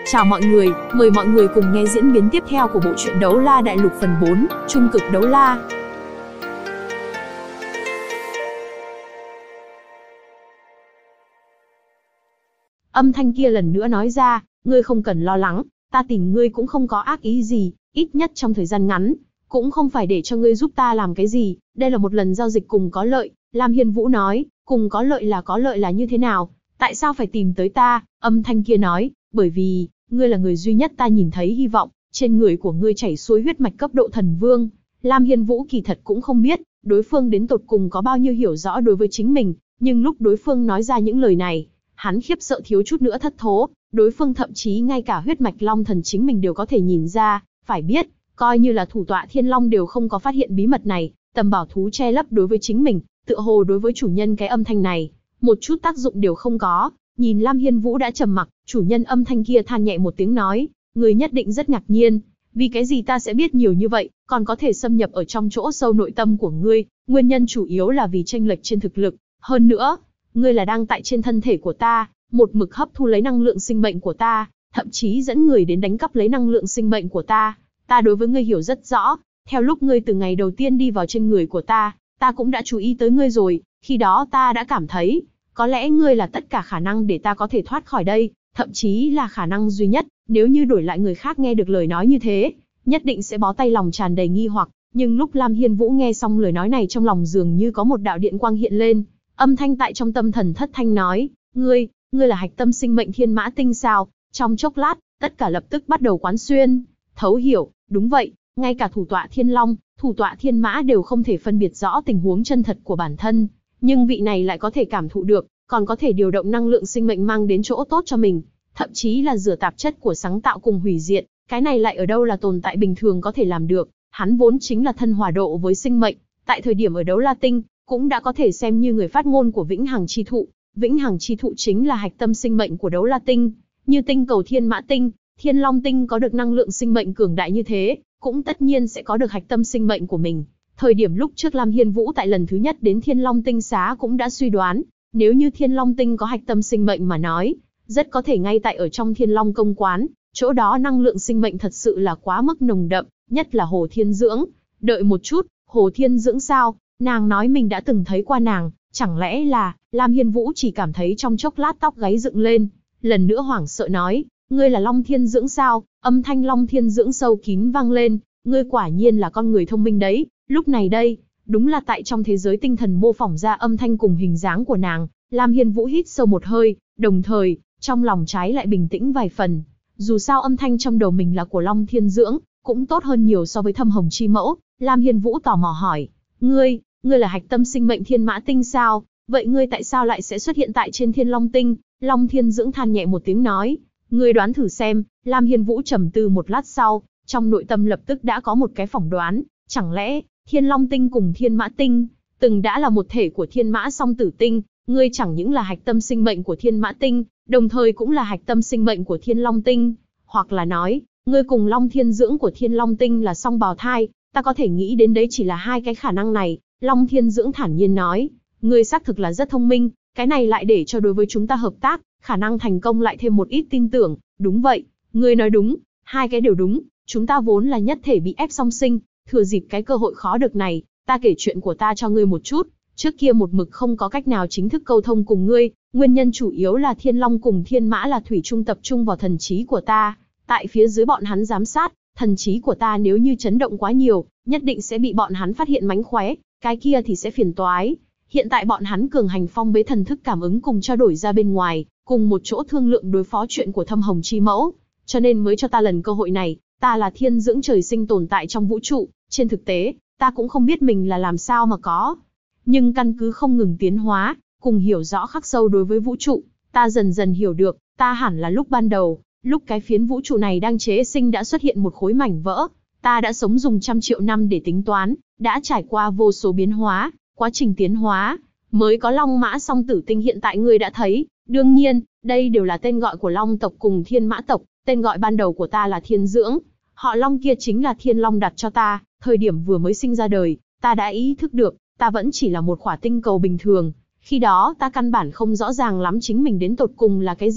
Chào mọi người, mời mọi người cùng nghe diễn biến tiếp theo của bộ truyện Đấu La Đại Lục phần 4, Trung cực đấu la. Âm thanh kia lần nữa nói ra, ngươi không cần lo lắng, ta tìm ngươi cũng không có ác ý gì, ít nhất trong thời gian ngắn, cũng không phải để cho ngươi giúp ta làm cái gì, đây là một lần giao dịch cùng có lợi. Lam Hiên Vũ nói, cùng có lợi là như thế nào? Tại sao phải tìm tới ta? Âm thanh kia nói, bởi vì, ngươi là người duy nhất ta nhìn thấy hy vọng, trên người của ngươi chảy xuôi huyết mạch cấp độ thần vương. Lam Hiên Vũ kỳ thật cũng không biết, đối phương đến tột cùng có bao nhiêu hiểu rõ đối với chính mình, nhưng lúc đối phương nói ra những lời này, hắn khiếp sợ thiếu chút nữa thất thố, đối phương thậm chí ngay cả huyết mạch long thần chính mình đều có thể nhìn ra, phải biết, coi như là thủ tọa Thiên Long đều không có phát hiện bí mật này, tầm bảo thú che lấp đối với chính mình, tựa hồ đối với chủ nhân cái âm thanh này, một chút tác dụng đều không có. Nhìn Lam Hiên Vũ đã trầm mặc, chủ nhân âm thanh kia than nhẹ một tiếng nói, người nhất định rất ngạc nhiên, vì cái gì ta sẽ biết nhiều như vậy, còn có thể xâm nhập ở trong chỗ sâu nội tâm của ngươi, nguyên nhân chủ yếu là vì chênh lệch trên thực lực, hơn nữa, ngươi là đang tại trên thân thể của ta, một mực hấp thu lấy năng lượng sinh mệnh của ta, thậm chí dẫn người đến đánh cắp lấy năng lượng sinh mệnh của ta. Ta đối với ngươi hiểu rất rõ, theo lúc ngươi từ ngày đầu tiên đi vào trên người của ta cũng đã chú ý tới ngươi rồi, khi đó ta đã cảm thấy, có lẽ ngươi là tất cả khả năng để ta có thể thoát khỏi đây, thậm chí là khả năng duy nhất, nếu như đổi lại người khác nghe được lời nói như thế, nhất định sẽ bó tay lòng tràn đầy nghi hoặc, nhưng lúc Lam Hiên Vũ nghe xong lời nói này trong lòng dường như có một đạo điện quang hiện lên, âm thanh tại trong tâm thần thất thanh nói, ngươi là hạch tâm sinh mệnh thiên mã tinh sao? Trong chốc lát, tất cả lập tức bắt đầu quán xuyên, thấu hiểu, đúng vậy, ngay cả thủ tọa Thiên Long, thủ tọa Thiên Mã đều không thể phân biệt rõ tình huống chân thật của bản thân, nhưng vị này lại có thể cảm thụ được, còn có thể điều động năng lượng sinh mệnh mang đến chỗ tốt cho mình, thậm chí là rửa tạp chất của sáng tạo cùng hủy diệt, cái này lại ở đâu là tồn tại bình thường có thể làm được, hắn vốn chính là thân hòa độ với sinh mệnh, tại thời điểm ở Đấu La Tinh, cũng đã có thể xem như người phát ngôn của Vĩnh Hằng Chi Thụ. Vĩnh Hằng Chi Thụ chính là hạch tâm sinh mệnh của Đấu La Tinh, như tinh cầu Thiên Mã Tinh, Thiên Long Tinh có được năng lượng sinh mệnh cường đại như thế, cũng tất nhiên sẽ có được hạch tâm sinh mệnh của mình. Thời điểm lúc trước Lam Hiên Vũ tại lần thứ nhất đến Thiên Long Tinh xá cũng đã suy đoán, nếu như Thiên Long Tinh có hạch tâm sinh mệnh mà nói, rất có thể ngay tại ở trong Thiên Long công quán, chỗ đó năng lượng sinh mệnh thật sự là quá mức nồng đậm, nhất là Hồ Thiên Dưỡng. Đợi một chút, Hồ Thiên Dưỡng sao? Nàng nói mình đã từng thấy qua nàng, chẳng lẽ là... Lam Hiên Vũ chỉ cảm thấy trong chốc lát tóc gáy dựng lên, lần nữa hoảng sợ nói, ngươi là Long Thiên Dưỡng sao? Âm thanh Long Thiên Dưỡng sâu kín vang lên, ngươi quả nhiên là con người thông minh đấy. Lúc này đây, đúng là tại trong thế giới tinh thần mô phỏng ra âm thanh cùng hình dáng của nàng. Lam Hiên Vũ hít sâu một hơi, đồng thời, trong lòng trái lại bình tĩnh vài phần. Dù sao âm thanh trong đầu mình là của Long Thiên Dưỡng, cũng tốt hơn nhiều so với Thâm Hồng Chi Mẫu. Lam Hiên Vũ tò mò hỏi, ngươi là hạch tâm sinh mệnh Thiên Mã Tinh sao? Vậy ngươi tại sao lại sẽ xuất hiện tại trên Thiên Long Tinh? Long Thiên Dưỡng than nhẹ một tiếng nói, ngươi đoán thử xem. Lam Hiên Vũ trầm tư một lát sau, trong nội tâm lập tức đã có một cái phỏng đoán, chẳng lẽ Thiên Long Tinh cùng Thiên Mã Tinh từng đã là một thể của Thiên Mã Song Tử Tinh? Ngươi chẳng những là hạch tâm sinh mệnh của Thiên Mã Tinh, đồng thời cũng là hạch tâm sinh mệnh của Thiên Long Tinh, hoặc là nói, ngươi cùng Long Thiên Dưỡng của Thiên Long Tinh là song bào thai. Ta có thể nghĩ đến đấy chỉ là hai cái khả năng này. Long Thiên Dưỡng thản nhiên nói, ngươi xác thực là rất thông minh, cái này lại để cho đối với chúng ta hợp tác, khả năng thành công lại thêm một ít tin tưởng. Đúng vậy, ngươi nói đúng, hai cái đều đúng, chúng ta vốn là nhất thể bị ép song sinh, thừa dịp cái cơ hội khó được này, ta kể chuyện của ta cho ngươi một chút. Trước kia một mực không có cách nào chính thức câu thông cùng ngươi, nguyên nhân chủ yếu là Thiên Long cùng Thiên Mã là thủy chung tập trung vào thần trí của ta, tại phía dưới bọn hắn giám sát, thần trí của ta nếu như chấn động quá nhiều, nhất định sẽ bị bọn hắn phát hiện mánh khóe, cái kia thì sẽ phiền toái. Hiện tại bọn hắn cường hành phong bế thần thức cảm ứng cùng trao đổi ra bên ngoài, cùng một chỗ thương lượng đối phó chuyện của Thâm Hồng Chi Mẫu, cho nên mới cho ta lần cơ hội này. Ta là Thiên Dưỡng trời sinh tồn tại trong vũ trụ, trên thực tế, ta cũng không biết mình là làm sao mà có. Nhưng căn cứ không ngừng tiến hóa, cùng hiểu rõ khắc sâu đối với vũ trụ, ta dần dần hiểu được, ta hẳn là lúc ban đầu, lúc cái phiến vũ trụ này đang chế sinh đã xuất hiện một khối mảnh vỡ. Ta đã sống dùng trăm triệu năm để tính toán, đã trải qua vô số biến hóa, quá trình tiến hóa, mới có Long Mã Song Tử Tinh hiện tại ngươi đã thấy. Đương nhiên, đây đều là tên gọi của Long tộc cùng Thiên Mã tộc, tên gọi ban đầu của ta là Thiên Dưỡng. Họ Long kia chính là Thiên Long đặt cho ta, thời điểm vừa mới sinh ra đời, ta đã ý thức được, ta vẫn chỉ là một khỏa tinh cầu bình thường. Khi đó ta căn bản không rõ ràng lắm chính mình đến tột cùng là cái gì,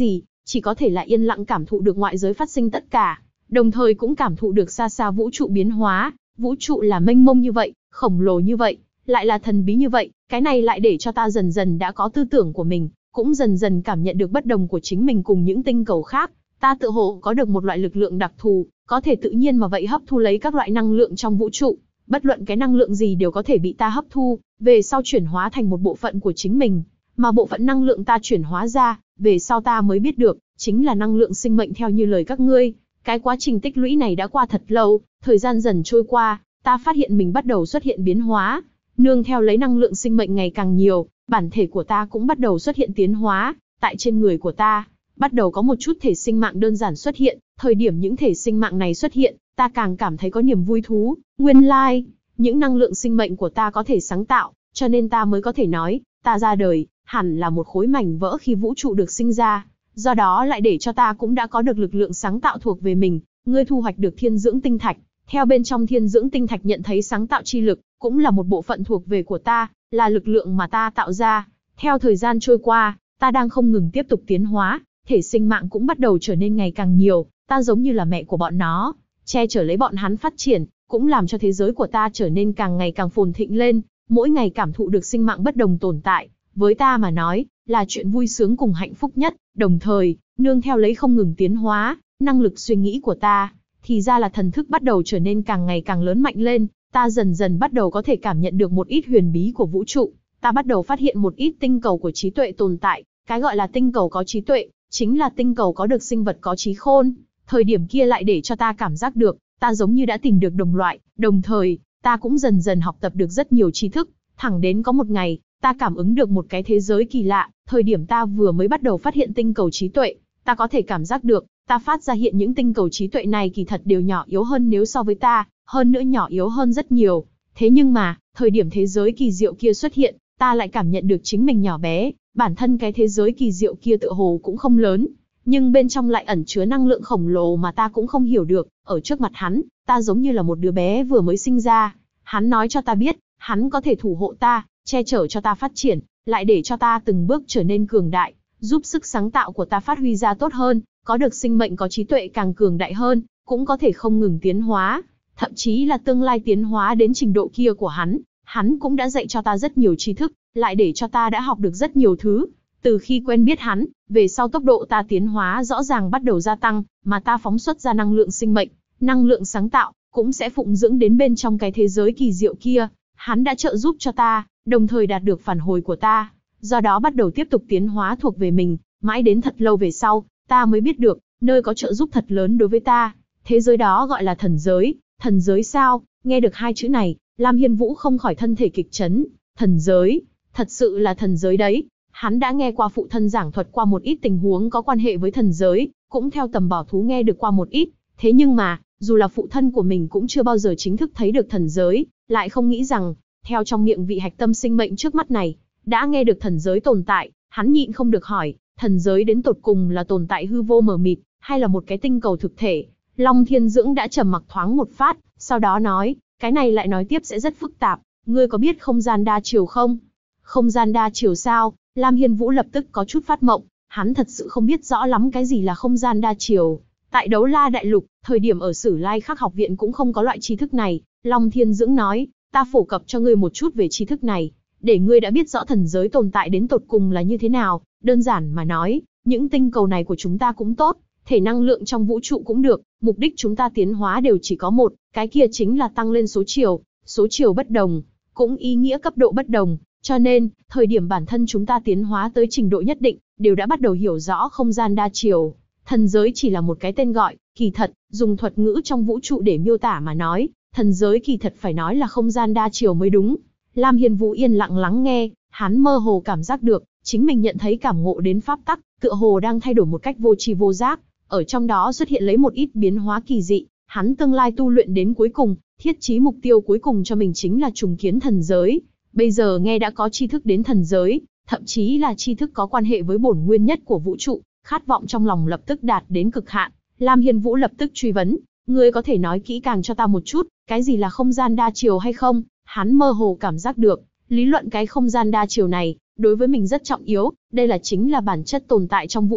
chỉ có thể là yên lặng cảm thụ được ngoại giới phát sinh tất cả, đồng thời cũng cảm thụ được xa xa vũ trụ biến hóa. Vũ trụ là mênh mông như vậy, khổng lồ như vậy, lại là thần bí như vậy, cái này lại để cho ta dần dần đã có tư tưởng của mình, cũng dần dần cảm nhận được bất đồng của chính mình cùng những tinh cầu khác. Ta tự hồ có được một loại lực lượng đặc thù, có thể tự nhiên mà vậy hấp thu lấy các loại năng lượng trong vũ trụ. Bất luận cái năng lượng gì đều có thể bị ta hấp thu, về sau chuyển hóa thành một bộ phận của chính mình. Mà bộ phận năng lượng ta chuyển hóa ra, về sau ta mới biết được, chính là năng lượng sinh mệnh theo như lời các ngươi. Cái quá trình tích lũy này đã qua thật lâu, thời gian dần trôi qua, ta phát hiện mình bắt đầu xuất hiện biến hóa. Nương theo lấy năng lượng sinh mệnh ngày càng nhiều, bản thể của ta cũng bắt đầu xuất hiện tiến hóa. Tại trên người của ta, bắt đầu có một chút thể sinh mạng đơn giản xuất hiện. Thời điểm những thể sinh mạng này xuất hiện, ta càng cảm thấy có niềm vui thú. Nguyên lai, những năng lượng sinh mệnh của ta có thể sáng tạo, cho nên ta mới có thể nói, ta ra đời, hẳn là một khối mảnh vỡ khi vũ trụ được sinh ra. Do đó lại để cho ta cũng đã có được lực lượng sáng tạo thuộc về mình. Ngươi thu hoạch được thiên dưỡng tinh thạch. Theo bên trong thiên dưỡng tinh thạch nhận thấy sáng tạo chi lực, cũng là một bộ phận thuộc về của ta, là lực lượng mà ta tạo ra. Theo thời gian trôi qua, ta đang không ngừng tiếp tục tiến hóa, thể sinh mạng cũng bắt đầu trở nên ngày càng nhiều, ta giống như là mẹ của bọn nó, che chở lấy bọn hắn phát triển, cũng làm cho thế giới của ta trở nên càng ngày càng phồn thịnh lên, mỗi ngày cảm thụ được sinh mạng bất đồng tồn tại, với ta mà nói, là chuyện vui sướng cùng hạnh phúc nhất, đồng thời, nương theo lấy không ngừng tiến hóa, năng lực suy nghĩ của ta, thì ra là thần thức bắt đầu trở nên càng ngày càng lớn mạnh lên, ta dần dần bắt đầu có thể cảm nhận được một ít huyền bí của vũ trụ, ta bắt đầu phát hiện một ít tinh cầu của trí tuệ tồn tại, cái gọi là tinh cầu có trí tuệ, chính là tinh cầu có được sinh vật có trí khôn. Thời điểm kia lại để cho ta cảm giác được, ta giống như đã tìm được đồng loại, đồng thời, ta cũng dần dần học tập được rất nhiều tri thức, thẳng đến có một ngày, ta cảm ứng được một cái thế giới kỳ lạ, thời điểm ta vừa mới bắt đầu phát hiện tinh cầu trí tuệ, ta có thể cảm giác được, ta phát ra hiện những tinh cầu trí tuệ này kỳ thật đều nhỏ yếu hơn nếu so với ta, hơn nữa nhỏ yếu hơn rất nhiều. Thế nhưng mà, thời điểm thế giới kỳ diệu kia xuất hiện, ta lại cảm nhận được chính mình nhỏ bé, bản thân cái thế giới kỳ diệu kia tựa hồ cũng không lớn, nhưng bên trong lại ẩn chứa năng lượng khổng lồ mà ta cũng không hiểu được. Ở trước mặt hắn, ta giống như là một đứa bé vừa mới sinh ra. Hắn nói cho ta biết, hắn có thể thủ hộ ta, che chở cho ta phát triển, lại để cho ta từng bước trở nên cường đại, giúp sức sáng tạo của ta phát huy ra tốt hơn, có được sinh mệnh có trí tuệ càng cường đại hơn, cũng có thể không ngừng tiến hóa, thậm chí là tương lai tiến hóa đến trình độ kia của hắn. Hắn cũng đã dạy cho ta rất nhiều tri thức, lại để cho ta đã học được rất nhiều thứ. Từ khi quen biết hắn, về sau tốc độ ta tiến hóa rõ ràng bắt đầu gia tăng, mà ta phóng xuất ra năng lượng sinh mệnh, năng lượng sáng tạo, cũng sẽ phụng dưỡng đến bên trong cái thế giới kỳ diệu kia. Hắn đã trợ giúp cho ta, đồng thời đạt được phản hồi của ta, do đó bắt đầu tiếp tục tiến hóa thuộc về mình, mãi đến thật lâu về sau, ta mới biết được, nơi có trợ giúp thật lớn đối với ta. Thế giới đó gọi là thần giới. Thần giới sao? Nghe được hai chữ này, Lam Hiên Vũ không khỏi thân thể kịch chấn. Thần giới, thật sự là thần giới đấy. Hắn đã nghe qua phụ thân giảng thuật qua một ít tình huống có quan hệ với thần giới, cũng theo tầm bảo thú nghe được qua một ít. Thế nhưng mà, dù là phụ thân của mình cũng chưa bao giờ chính thức thấy được thần giới, lại không nghĩ rằng, theo trong miệng vị hạch tâm sinh mệnh trước mắt này, đã nghe được thần giới tồn tại. Hắn nhịn không được hỏi, thần giới đến tột cùng là tồn tại hư vô mờ mịt, hay là một cái tinh cầu thực thể? Long Thiên Dưỡng đã trầm mặc thoáng một phát, sau đó nói, cái này lại nói tiếp sẽ rất phức tạp, ngươi có biết không gian đa chiều không? Không gian đa chiều sao? Lam Hiên Vũ lập tức có chút phát mộng, hắn thật sự không biết rõ lắm cái gì là không gian đa chiều. Tại Đấu La Đại Lục, thời điểm ở Sử Lai Khắc học viện cũng không có loại tri thức này. Long Thiên Dưỡng nói, ta phổ cập cho ngươi một chút về tri thức này, để ngươi đã biết rõ thần giới tồn tại đến tột cùng là như thế nào. Đơn giản mà nói, những tinh cầu này của chúng ta cũng tốt, thể năng lượng trong vũ trụ cũng được, mục đích chúng ta tiến hóa đều chỉ có một, cái kia chính là tăng lên số chiều bất đồng, cũng ý nghĩa cấp độ bất đồng, cho nên, thời điểm bản thân chúng ta tiến hóa tới trình độ nhất định, đều đã bắt đầu hiểu rõ không gian đa chiều. Thần giới chỉ là một cái tên gọi, kỳ thật, dùng thuật ngữ trong vũ trụ để miêu tả mà nói, thần giới kỳ thật phải nói là không gian đa chiều mới đúng. Lam Hiên Vũ yên lặng lắng nghe, hắn mơ hồ cảm giác được, chính mình nhận thấy cảm ngộ đến pháp tắc, tựa hồ đang thay đổi một cách vô tri vô giác, ở trong đó xuất hiện lấy một ít biến hóa kỳ dị. Hắn tương lai tu luyện đến cuối cùng, thiết chí mục tiêu cuối cùng cho mình chính là trùng kiến thần giới. Bây giờ nghe đã có tri thức đến thần giới, thậm chí là tri thức có quan hệ với bổn nguyên nhất của vũ trụ, khát vọng trong lòng lập tức đạt đến cực hạn. Lam Hiên Vũ lập tức truy vấn, ngươi có thể nói kỹ càng cho ta một chút, cái gì là không gian đa chiều hay không? Hắn mơ hồ cảm giác được, lý luận cái không gian đa chiều này, đối với mình rất trọng yếu, đây là chính là bản chất tồn tại trong vũ trụ,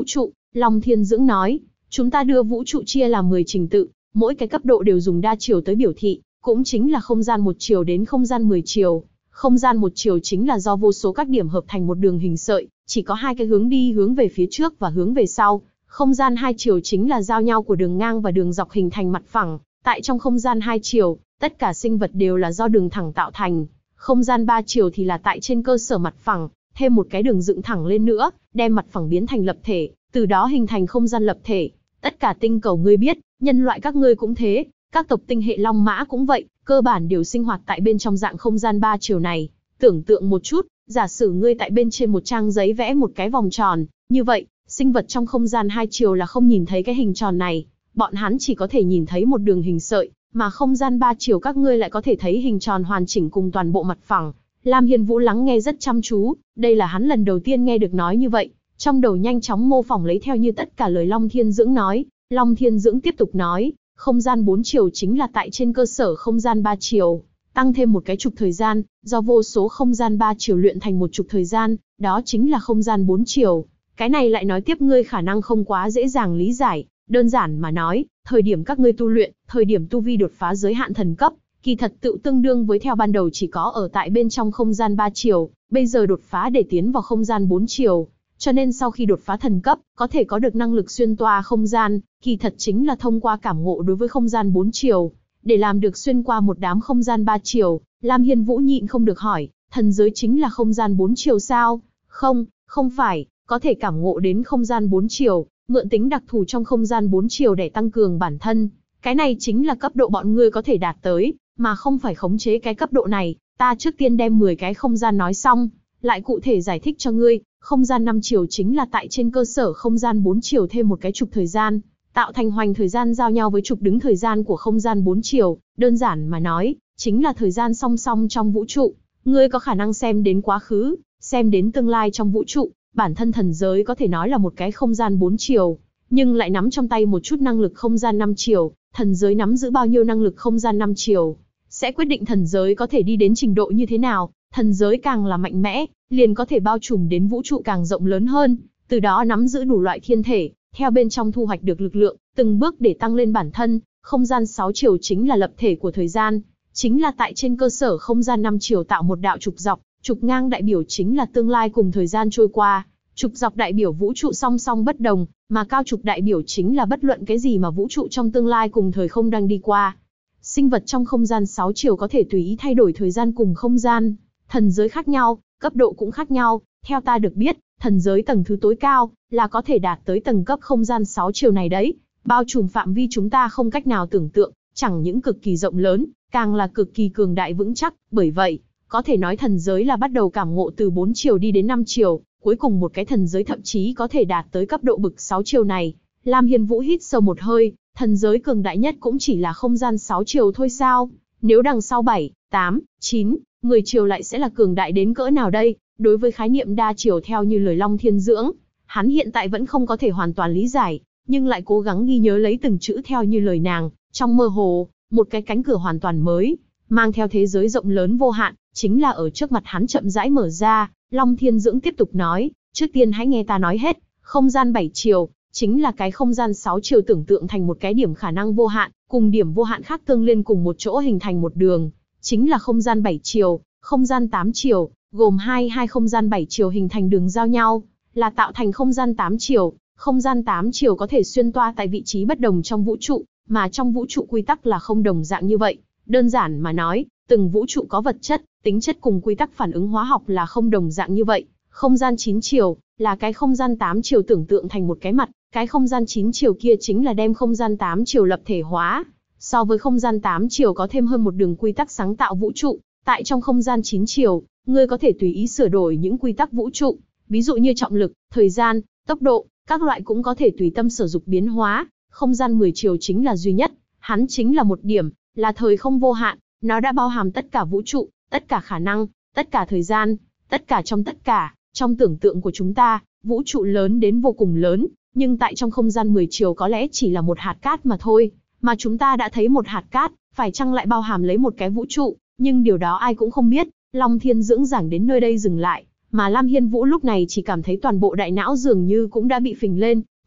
Long Thiên Dưỡng nói, chúng ta đưa vũ trụ chia làm 10 trình tự, mỗi cái cấp độ đều dùng đa chiều tới biểu thị, cũng chính là không gian một chiều đến không gian 10 chiều. Không gian một chiều chính là do vô số các điểm hợp thành một đường hình sợi, chỉ có hai cái hướng đi, hướng về phía trước và hướng về sau. Không gian hai chiều chính là giao nhau của đường ngang và đường dọc hình thành mặt phẳng. Tại trong không gian hai chiều, tất cả sinh vật đều là do đường thẳng tạo thành. Không gian ba chiều thì là tại trên cơ sở mặt phẳng, thêm một cái đường dựng thẳng lên nữa, đem mặt phẳng biến thành lập thể, từ đó hình thành không gian lập thể. Tất cả tinh cầu ngươi biết, nhân loại các ngươi cũng thế, các tộc tinh hệ Long Mã cũng vậy, cơ bản đều sinh hoạt tại bên trong dạng không gian ba chiều này. Tưởng tượng một chút, giả sử ngươi tại bên trên một trang giấy vẽ một cái vòng tròn, như vậy, sinh vật trong không gian hai chiều là không nhìn thấy cái hình tròn này, bọn hắn chỉ có thể nhìn thấy một đường hình sợi, mà không gian ba chiều các ngươi lại có thể thấy hình tròn hoàn chỉnh cùng toàn bộ mặt phẳng. Lam Hiên Vũ lắng nghe rất chăm chú, đây là hắn lần đầu tiên nghe được nói như vậy, trong đầu nhanh chóng mô phỏng lấy theo như tất cả lời Long Thiên Dưỡng nói. Long Thiên Dưỡng tiếp tục nói, không gian 4 chiều chính là tại trên cơ sở không gian 3 chiều, tăng thêm một cái trục thời gian, do vô số không gian 3 chiều luyện thành một trục thời gian, đó chính là không gian 4 chiều. Cái này lại nói tiếp ngươi khả năng không quá dễ dàng lý giải, đơn giản mà nói, thời điểm các ngươi tu luyện, thời điểm tu vi đột phá giới hạn thần cấp, kỳ thật tự tương đương với theo ban đầu chỉ có ở tại bên trong không gian 3 chiều, bây giờ đột phá để tiến vào không gian 4 chiều. Cho nên sau khi đột phá thần cấp, có thể có được năng lực xuyên toa không gian, kỳ thật chính là thông qua cảm ngộ đối với không gian 4 chiều. Để làm được xuyên qua một đám không gian 3 chiều, Lam Hiên Vũ nhịn không được hỏi, thần giới chính là không gian 4 chiều sao? Không, không phải, có thể cảm ngộ đến không gian 4 chiều, mượn tính đặc thù trong không gian 4 chiều để tăng cường bản thân. Cái này chính là cấp độ bọn ngươi có thể đạt tới, mà không phải khống chế cái cấp độ này. Ta trước tiên đem 10 cái không gian nói xong, lại cụ thể giải thích cho ngươi. Không gian 5 chiều chính là tại trên cơ sở không gian 4 chiều thêm một cái trục thời gian, tạo thành hoành thời gian giao nhau với trục đứng thời gian của không gian 4 chiều, đơn giản mà nói, chính là thời gian song song trong vũ trụ. Ngươi có khả năng xem đến quá khứ, xem đến tương lai trong vũ trụ, bản thân thần giới có thể nói là một cái không gian 4 chiều, nhưng lại nắm trong tay một chút năng lực không gian 5 chiều, thần giới nắm giữ bao nhiêu năng lực không gian 5 chiều, sẽ quyết định thần giới có thể đi đến trình độ như thế nào. Thần giới càng là mạnh mẽ, liền có thể bao trùm đến vũ trụ càng rộng lớn hơn, từ đó nắm giữ đủ loại thiên thể, theo bên trong thu hoạch được lực lượng, từng bước để tăng lên bản thân. Không gian 6 chiều chính là lập thể của thời gian, chính là tại trên cơ sở không gian 5 chiều tạo một đạo trục dọc, trục ngang đại biểu chính là tương lai cùng thời gian trôi qua, trục dọc đại biểu vũ trụ song song bất đồng, mà cao trục đại biểu chính là bất luận cái gì mà vũ trụ trong tương lai cùng thời không đang đi qua. Sinh vật trong không gian 6 chiều có thể tùy ý thay đổi thời gian cùng không gian. Thần giới khác nhau, cấp độ cũng khác nhau, theo ta được biết, thần giới tầng thứ tối cao, là có thể đạt tới tầng cấp không gian 6 chiều này đấy, bao trùm phạm vi chúng ta không cách nào tưởng tượng, chẳng những cực kỳ rộng lớn, càng là cực kỳ cường đại vững chắc, bởi vậy, có thể nói thần giới là bắt đầu cảm ngộ từ 4 chiều đi đến 5 chiều, cuối cùng một cái thần giới thậm chí có thể đạt tới cấp độ bực 6 chiều này. Lam Hiên Vũ hít sâu một hơi, thần giới cường đại nhất cũng chỉ là không gian 6 chiều thôi sao? Nếu đằng sau 7, 8, 9, 10 chiều lại sẽ là cường đại đến cỡ nào đây? Đối với khái niệm đa chiều theo như lời Long Thiên Dưỡng, hắn hiện tại vẫn không có thể hoàn toàn lý giải, nhưng lại cố gắng ghi nhớ lấy từng chữ theo như lời nàng. Trong mơ hồ, một cái cánh cửa hoàn toàn mới, mang theo thế giới rộng lớn vô hạn, chính là ở trước mặt hắn chậm rãi mở ra. Long Thiên Dưỡng tiếp tục nói, trước tiên hãy nghe ta nói hết. Không gian 7 chiều, chính là cái không gian 6 chiều tưởng tượng thành một cái điểm khả năng vô hạn, cùng điểm vô hạn khác tương liên cùng một chỗ hình thành một đường, chính là không gian 7 chiều. Không gian 8 chiều, gồm hai không gian 7 chiều hình thành đường giao nhau, là tạo thành không gian 8 chiều. Không gian 8 chiều có thể xuyên toa tại vị trí bất đồng trong vũ trụ, mà trong vũ trụ quy tắc là không đồng dạng như vậy. Đơn giản mà nói, từng vũ trụ có vật chất, tính chất cùng quy tắc phản ứng hóa học là không đồng dạng như vậy. Không gian 9 chiều, là cái không gian 8 chiều tưởng tượng thành một cái mặt, cái không gian 9 chiều kia chính là đem không gian 8 chiều lập thể hóa. So với không gian 8 chiều có thêm hơn một đường quy tắc sáng tạo vũ trụ, tại trong không gian 9 chiều, ngươi có thể tùy ý sửa đổi những quy tắc vũ trụ, ví dụ như trọng lực, thời gian, tốc độ, các loại cũng có thể tùy tâm sử dụng biến hóa. Không gian 10 chiều chính là duy nhất, hắn chính là một điểm, là thời không vô hạn, nó đã bao hàm tất cả vũ trụ, tất cả khả năng, tất cả thời gian, tất cả trong tất cả. Trong tưởng tượng của chúng ta, vũ trụ lớn đến vô cùng lớn, nhưng tại trong không gian 10 chiều có lẽ chỉ là một hạt cát mà thôi, mà chúng ta đã thấy một hạt cát, phải chăng lại bao hàm lấy một cái vũ trụ, nhưng điều đó ai cũng không biết. Long Thiên Dưỡng giảng đến nơi đây dừng lại, mà Lam Hiên Vũ lúc này chỉ cảm thấy toàn bộ đại não dường như cũng đã bị phình lên,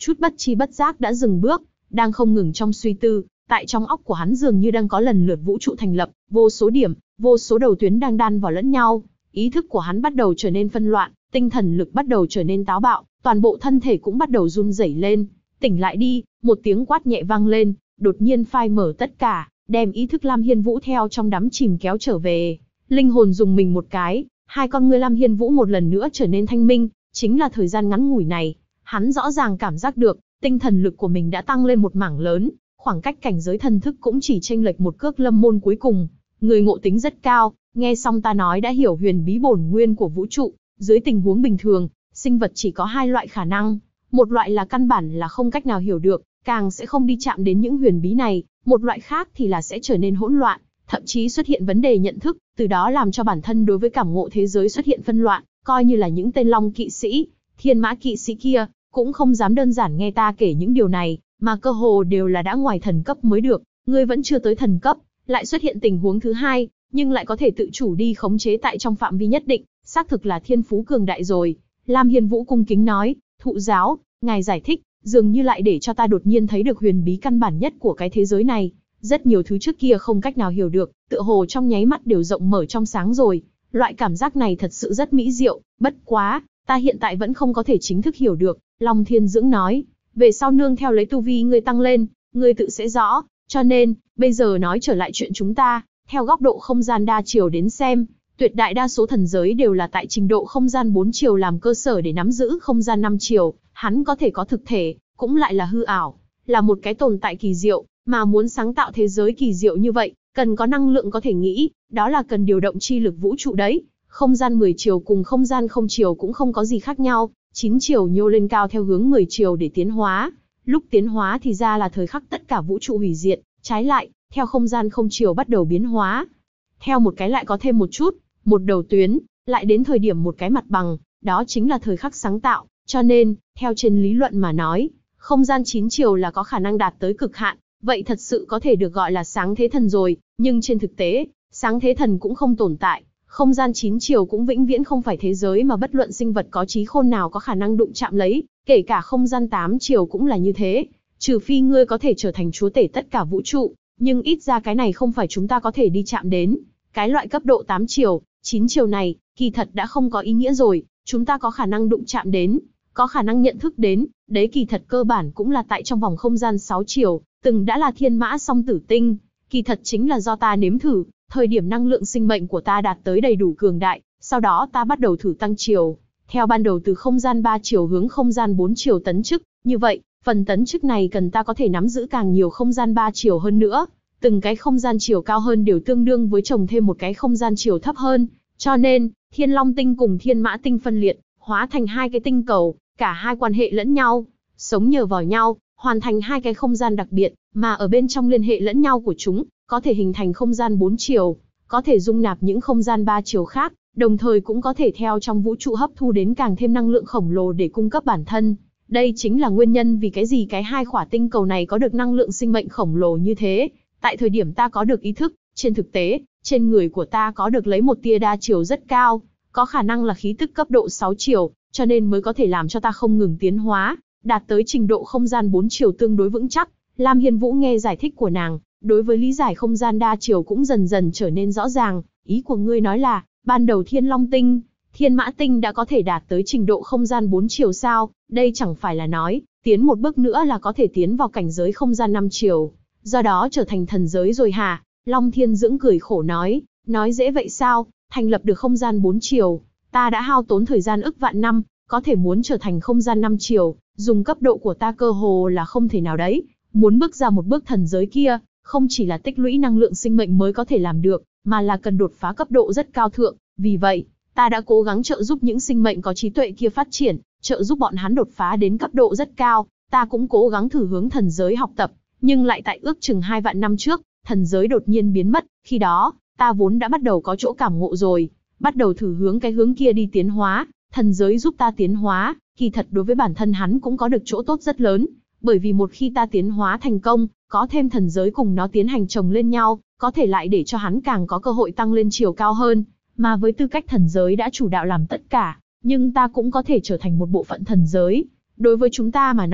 chút bất chi bất giác đã dừng bước, đang không ngừng trong suy tư, tại trong óc của hắn dường như đang có lần lượt vũ trụ thành lập, vô số điểm, vô số đầu tuyến đang đan vào lẫn nhau. Ý thức của hắn bắt đầu trở nên phân loạn, tinh thần lực bắt đầu trở nên táo bạo, toàn bộ thân thể cũng bắt đầu run rẩy lên. Tỉnh lại đi, một tiếng quát nhẹ vang lên, đột nhiên phai mở tất cả, đem ý thức Lam Hiên Vũ theo trong đắm chìm kéo trở về. Linh hồn dùng mình một cái, hai con ngươi Lam Hiên Vũ một lần nữa trở nên thanh minh, chính là thời gian ngắn ngủi này, hắn rõ ràng cảm giác được, tinh thần lực của mình đã tăng lên một mảng lớn, khoảng cách cảnh giới thần thức cũng chỉ chênh lệch một cước lâm môn cuối cùng. Người ngộ tính rất cao, nghe xong ta nói đã hiểu huyền bí bổn nguyên của vũ trụ. Dưới tình huống bình thường, sinh vật chỉ có hai loại khả năng, một loại là căn bản là không cách nào hiểu được, càng sẽ không đi chạm đến những huyền bí này, một loại khác thì là sẽ trở nên hỗn loạn, thậm chí xuất hiện vấn đề nhận thức, từ đó làm cho bản thân đối với cảm ngộ thế giới xuất hiện phân loạn, coi như là những tên Long kỵ sĩ, Thiên Mã kỵ sĩ kia, cũng không dám đơn giản nghe ta kể những điều này, mà cơ hồ đều là đã ngoài thần cấp mới được, ngươi vẫn chưa tới thần cấp, lại xuất hiện tình huống thứ hai, nhưng lại có thể tự chủ đi khống chế tại trong phạm vi nhất định, xác thực là thiên phú cường đại rồi. Lam Hiên Vũ cung kính nói, thụ giáo, ngài giải thích, dường như lại để cho ta đột nhiên thấy được huyền bí căn bản nhất của cái thế giới này. Rất nhiều thứ trước kia không cách nào hiểu được, tựa hồ trong nháy mắt đều rộng mở trong sáng rồi. Loại cảm giác này thật sự rất mỹ diệu, bất quá, ta hiện tại vẫn không có thể chính thức hiểu được. Long Thiên Dưỡng nói, về sau nương theo lấy tu vi ngươi tăng lên, ngươi tự sẽ rõ, cho nên, bây giờ nói trở lại chuyện chúng ta, theo góc độ không gian đa chiều đến xem, tuyệt đại đa số thần giới đều là tại trình độ không gian 4 chiều làm cơ sở để nắm giữ không gian 5 chiều, hắn có thể có thực thể, cũng lại là hư ảo, là một cái tồn tại kỳ diệu, mà muốn sáng tạo thế giới kỳ diệu như vậy, cần có năng lượng có thể nghĩ, đó là cần điều động chi lực vũ trụ đấy. Không gian 10 chiều cùng không gian 0 chiều cũng không có gì khác nhau, 9 chiều nhô lên cao theo hướng 10 chiều để tiến hóa. Lúc tiến hóa thì ra là thời khắc tất cả vũ trụ hủy diệt, trái lại, theo không gian 0 chiều bắt đầu biến hóa. Theo một cái lại có thêm một chút, một đầu tuyến, lại đến thời điểm một cái mặt bằng, đó chính là thời khắc sáng tạo, cho nên, theo trên lý luận mà nói, không gian 9 chiều là có khả năng đạt tới cực hạn, vậy thật sự có thể được gọi là sáng thế thần rồi, nhưng trên thực tế, sáng thế thần cũng không tồn tại, không gian 9 chiều cũng vĩnh viễn không phải thế giới mà bất luận sinh vật có trí khôn nào có khả năng đụng chạm lấy, kể cả không gian 8 chiều cũng là như thế, trừ phi ngươi có thể trở thành chúa tể tất cả vũ trụ, nhưng ít ra cái này không phải chúng ta có thể đi chạm đến. Cái loại cấp độ 8 chiều, 9 chiều này, kỳ thật đã không có ý nghĩa rồi, chúng ta có khả năng đụng chạm đến, có khả năng nhận thức đến, đấy kỳ thật cơ bản cũng là tại trong vòng không gian 6 chiều, từng đã là thiên mã song tử tinh, kỳ thật chính là do ta nếm thử, thời điểm năng lượng sinh mệnh của ta đạt tới đầy đủ cường đại, sau đó ta bắt đầu thử tăng chiều, theo ban đầu từ không gian 3 chiều hướng không gian 4 chiều tấn chức, như vậy, phần tấn chức này cần ta có thể nắm giữ càng nhiều không gian 3 chiều hơn nữa. Từng cái không gian chiều cao hơn đều tương đương với trồng thêm một cái không gian chiều thấp hơn, cho nên, Thiên Long tinh cùng Thiên Mã tinh phân liệt, hóa thành hai cái tinh cầu, cả hai quan hệ lẫn nhau, sống nhờ vào nhau, hoàn thành hai cái không gian đặc biệt, mà ở bên trong liên hệ lẫn nhau của chúng, có thể hình thành không gian 4 chiều, có thể dung nạp những không gian 3 chiều khác, đồng thời cũng có thể theo trong vũ trụ hấp thu đến càng thêm năng lượng khổng lồ để cung cấp bản thân. Đây chính là nguyên nhân vì cái gì cái hai khỏa tinh cầu này có được năng lượng sinh mệnh khổng lồ như thế. Tại thời điểm ta có được ý thức, trên thực tế, trên người của ta có được lấy một tia đa chiều rất cao, có khả năng là khí tức cấp độ 6 chiều, cho nên mới có thể làm cho ta không ngừng tiến hóa, đạt tới trình độ không gian 4 chiều tương đối vững chắc. Lam Hiên Vũ nghe giải thích của nàng, đối với lý giải không gian đa chiều cũng dần dần trở nên rõ ràng, ý của ngươi nói là, ban đầu Thiên Long tinh, Thiên Mã tinh đã có thể đạt tới trình độ không gian 4 chiều sao, đây chẳng phải là nói, tiến một bước nữa là có thể tiến vào cảnh giới không gian 5 chiều. Do đó trở thành thần giới rồi hả? Long Thiên Dưỡng cười khổ nói dễ vậy sao, thành lập được không gian 4 chiều, ta đã hao tốn thời gian ức vạn năm, có thể muốn trở thành không gian 5 chiều, dùng cấp độ của ta cơ hồ là không thể nào đấy, muốn bước ra một bước thần giới kia, không chỉ là tích lũy năng lượng sinh mệnh mới có thể làm được, mà là cần đột phá cấp độ rất cao thượng, vì vậy, ta đã cố gắng trợ giúp những sinh mệnh có trí tuệ kia phát triển, trợ giúp bọn hắn đột phá đến cấp độ rất cao, ta cũng cố gắng thử hướng thần giới học tập. Nhưng lại tại ước chừng 2 vạn năm trước, thần giới đột nhiên biến mất, khi đó, ta vốn đã bắt đầu có chỗ cảm ngộ rồi, bắt đầu thử hướng cái hướng kia đi tiến hóa, thần giới giúp ta tiến hóa, kỳ thật đối với bản thân hắn cũng có được chỗ tốt rất lớn, bởi vì một khi ta tiến hóa thành công, có thêm thần giới cùng nó tiến hành chồng lên nhau, có thể lại để cho hắn càng có cơ hội tăng lên chiều cao hơn, mà với tư cách thần giới đã chủ đạo làm tất cả, nhưng ta cũng có thể trở thành một bộ phận thần giới. Đối với chúng ta mà nói,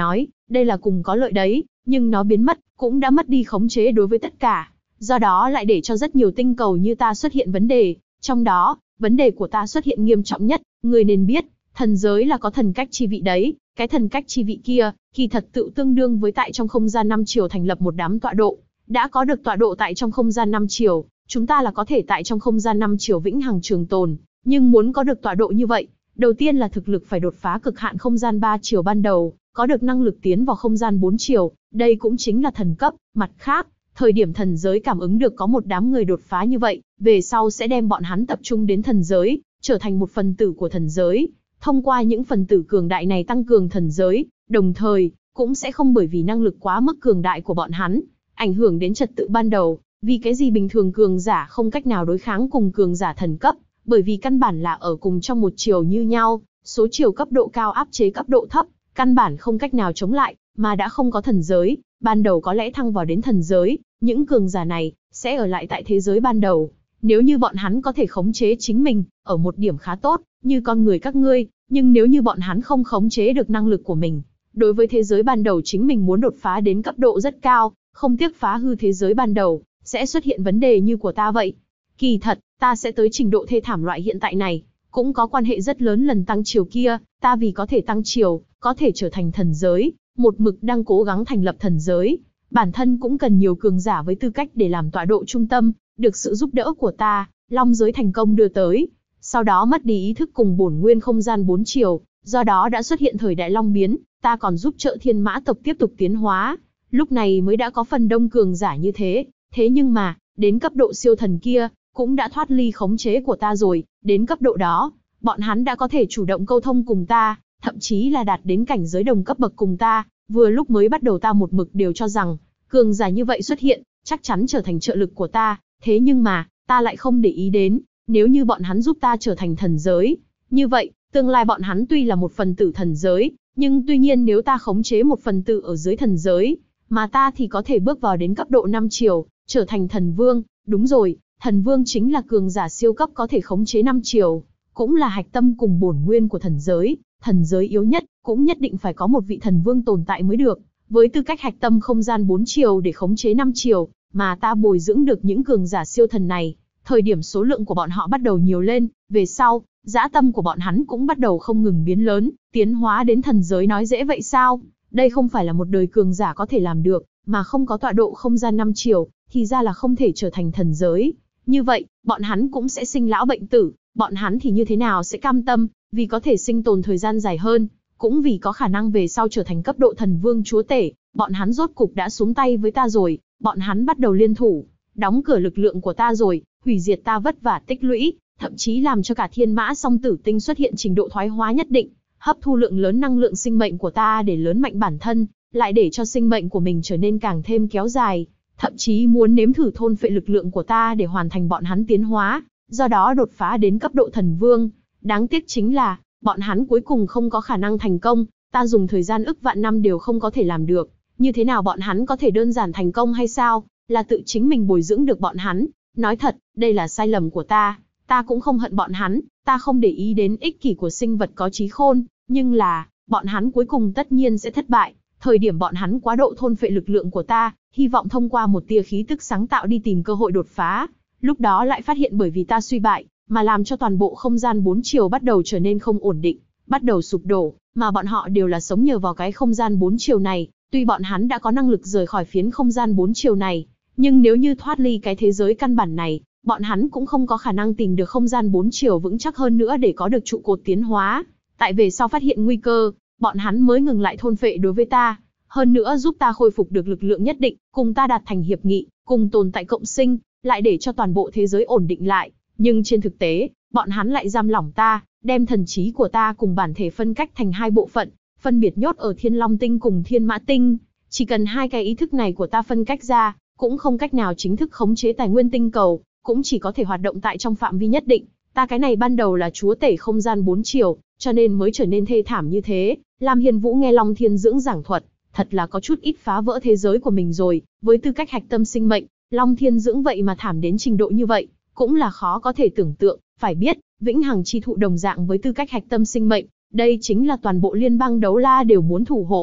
đây là cùng có lợi đấy, nhưng nó biến mất, cũng đã mất đi khống chế đối với tất cả. Do đó lại để cho rất nhiều tinh cầu như ta xuất hiện vấn đề, trong đó, vấn đề của ta xuất hiện nghiêm trọng nhất, người nên biết, thần giới là có thần cách chi vị đấy, cái thần cách chi vị kia, kỳ thật tự tương đương với tại trong không gian 5 chiều thành lập một đám tọa độ. Đã có được tọa độ tại trong không gian 5 chiều, chúng ta là có thể tại trong không gian 5 chiều vĩnh hằng trường tồn, nhưng muốn có được tọa độ như vậy, đầu tiên là thực lực phải đột phá cực hạn không gian 3 chiều ban đầu, có được năng lực tiến vào không gian 4 chiều, đây cũng chính là thần cấp. Mặt khác, thời điểm thần giới cảm ứng được có một đám người đột phá như vậy, về sau sẽ đem bọn hắn tập trung đến thần giới, trở thành một phần tử của thần giới. Thông qua những phần tử cường đại này tăng cường thần giới, đồng thời, cũng sẽ không bởi vì năng lực quá mức cường đại của bọn hắn, ảnh hưởng đến trật tự ban đầu. Vì cái gì bình thường cường giả không cách nào đối kháng cùng cường giả thần cấp? Bởi vì căn bản là ở cùng trong một chiều như nhau, số chiều cấp độ cao áp chế cấp độ thấp, căn bản không cách nào chống lại, mà đã không có thần giới, ban đầu có lẽ thăng vào đến thần giới, những cường giả này sẽ ở lại tại thế giới ban đầu. Nếu như bọn hắn có thể khống chế chính mình, ở một điểm khá tốt, như con người các ngươi, nhưng nếu như bọn hắn không khống chế được năng lực của mình, đối với thế giới ban đầu chính mình muốn đột phá đến cấp độ rất cao, không tiếc phá hư thế giới ban đầu, sẽ xuất hiện vấn đề như của ta vậy. Kỳ thật, ta sẽ tới trình độ thê thảm loại hiện tại này, cũng có quan hệ rất lớn lần tăng chiều kia, ta vì có thể tăng chiều, có thể trở thành thần giới, một mực đang cố gắng thành lập thần giới. Bản thân cũng cần nhiều cường giả với tư cách để làm tọa độ trung tâm, được sự giúp đỡ của ta, long giới thành công đưa tới. Sau đó mất đi ý thức cùng bổn nguyên không gian 4 chiều, do đó đã xuất hiện thời đại long biến, ta còn giúp trợ thiên mã tộc tiếp tục tiến hóa. Lúc này mới đã có phần đông cường giả như thế. Thế nhưng mà, đến cấp độ siêu thần kia, cũng đã thoát ly khống chế của ta rồi, đến cấp độ đó, bọn hắn đã có thể chủ động câu thông cùng ta, thậm chí là đạt đến cảnh giới đồng cấp bậc cùng ta. Vừa lúc mới bắt đầu ta một mực đều cho rằng, cường giả như vậy xuất hiện, chắc chắn trở thành trợ lực của ta, thế nhưng mà, ta lại không để ý đến, nếu như bọn hắn giúp ta trở thành thần giới, như vậy, tương lai bọn hắn tuy là một phần tử thần giới, nhưng tuy nhiên nếu ta khống chế một phần tử ở dưới thần giới, mà ta thì có thể bước vào đến cấp độ 5 chiều, trở thành thần vương. Đúng rồi, thần vương chính là cường giả siêu cấp có thể khống chế 5 chiều, cũng là hạch tâm cùng bổn nguyên của thần giới yếu nhất, cũng nhất định phải có một vị thần vương tồn tại mới được, với tư cách hạch tâm không gian 4 chiều để khống chế 5 chiều, mà ta bồi dưỡng được những cường giả siêu thần này, thời điểm số lượng của bọn họ bắt đầu nhiều lên, về sau, dã tâm của bọn hắn cũng bắt đầu không ngừng biến lớn, tiến hóa đến thần giới nói dễ vậy sao? Đây không phải là một đời cường giả có thể làm được, mà không có tọa độ không gian 5 chiều, thì ra là không thể trở thành thần giới. Như vậy, bọn hắn cũng sẽ sinh lão bệnh tử, bọn hắn thì như thế nào sẽ cam tâm, vì có thể sinh tồn thời gian dài hơn, cũng vì có khả năng về sau trở thành cấp độ thần vương chúa tể, bọn hắn rốt cục đã xuống tay với ta rồi, bọn hắn bắt đầu liên thủ, đóng cửa lực lượng của ta rồi, hủy diệt ta vất vả tích lũy, thậm chí làm cho cả thiên mã song tử tinh xuất hiện trình độ thoái hóa nhất định, hấp thu lượng lớn năng lượng sinh mệnh của ta để lớn mạnh bản thân, lại để cho sinh mệnh của mình trở nên càng thêm kéo dài, thậm chí muốn nếm thử thôn phệ lực lượng của ta để hoàn thành bọn hắn tiến hóa, do đó đột phá đến cấp độ thần vương. Đáng tiếc chính là, bọn hắn cuối cùng không có khả năng thành công, ta dùng thời gian ức vạn năm đều không có thể làm được. Như thế nào bọn hắn có thể đơn giản thành công hay sao? Là tự chính mình bồi dưỡng được bọn hắn. Nói thật, đây là sai lầm của ta cũng không hận bọn hắn, ta không để ý đến ích kỷ của sinh vật có trí khôn, nhưng là, bọn hắn cuối cùng tất nhiên sẽ thất bại. Thời điểm bọn hắn quá độ thôn phệ lực lượng của ta, hy vọng thông qua một tia khí tức sáng tạo đi tìm cơ hội đột phá. Lúc đó lại phát hiện bởi vì ta suy bại, mà làm cho toàn bộ không gian 4 chiều bắt đầu trở nên không ổn định, bắt đầu sụp đổ, mà bọn họ đều là sống nhờ vào cái không gian 4 chiều này. Tuy bọn hắn đã có năng lực rời khỏi phiến không gian 4 chiều này, nhưng nếu như thoát ly cái thế giới căn bản này, bọn hắn cũng không có khả năng tìm được không gian 4 chiều vững chắc hơn nữa để có được trụ cột tiến hóa. Tại về sau phát hiện nguy cơ, bọn hắn mới ngừng lại thôn phệ đối với ta, hơn nữa giúp ta khôi phục được lực lượng nhất định, cùng ta đạt thành hiệp nghị, cùng tồn tại cộng sinh, lại để cho toàn bộ thế giới ổn định lại. Nhưng trên thực tế, bọn hắn lại giam lỏng ta, đem thần trí của ta cùng bản thể phân cách thành hai bộ phận, phân biệt nhốt ở Thiên Long Tinh cùng Thiên Mã Tinh. Chỉ cần hai cái ý thức này của ta phân cách ra, cũng không cách nào chính thức khống chế tài nguyên tinh cầu, cũng chỉ có thể hoạt động tại trong phạm vi nhất định. Ta cái này ban đầu là chúa tể không gian 4 chiều, cho nên mới trở nên thê thảm như thế. Lam Hiên Vũ nghe Long Thiên Dưỡng giảng thuật, thật là có chút ít phá vỡ thế giới của mình rồi, với tư cách hạch tâm sinh mệnh, Long Thiên Dưỡng vậy mà thảm đến trình độ như vậy, cũng là khó có thể tưởng tượng. Phải biết, vĩnh hằng chi thụ đồng dạng với tư cách hạch tâm sinh mệnh, đây chính là toàn bộ liên bang đấu la đều muốn thủ hộ.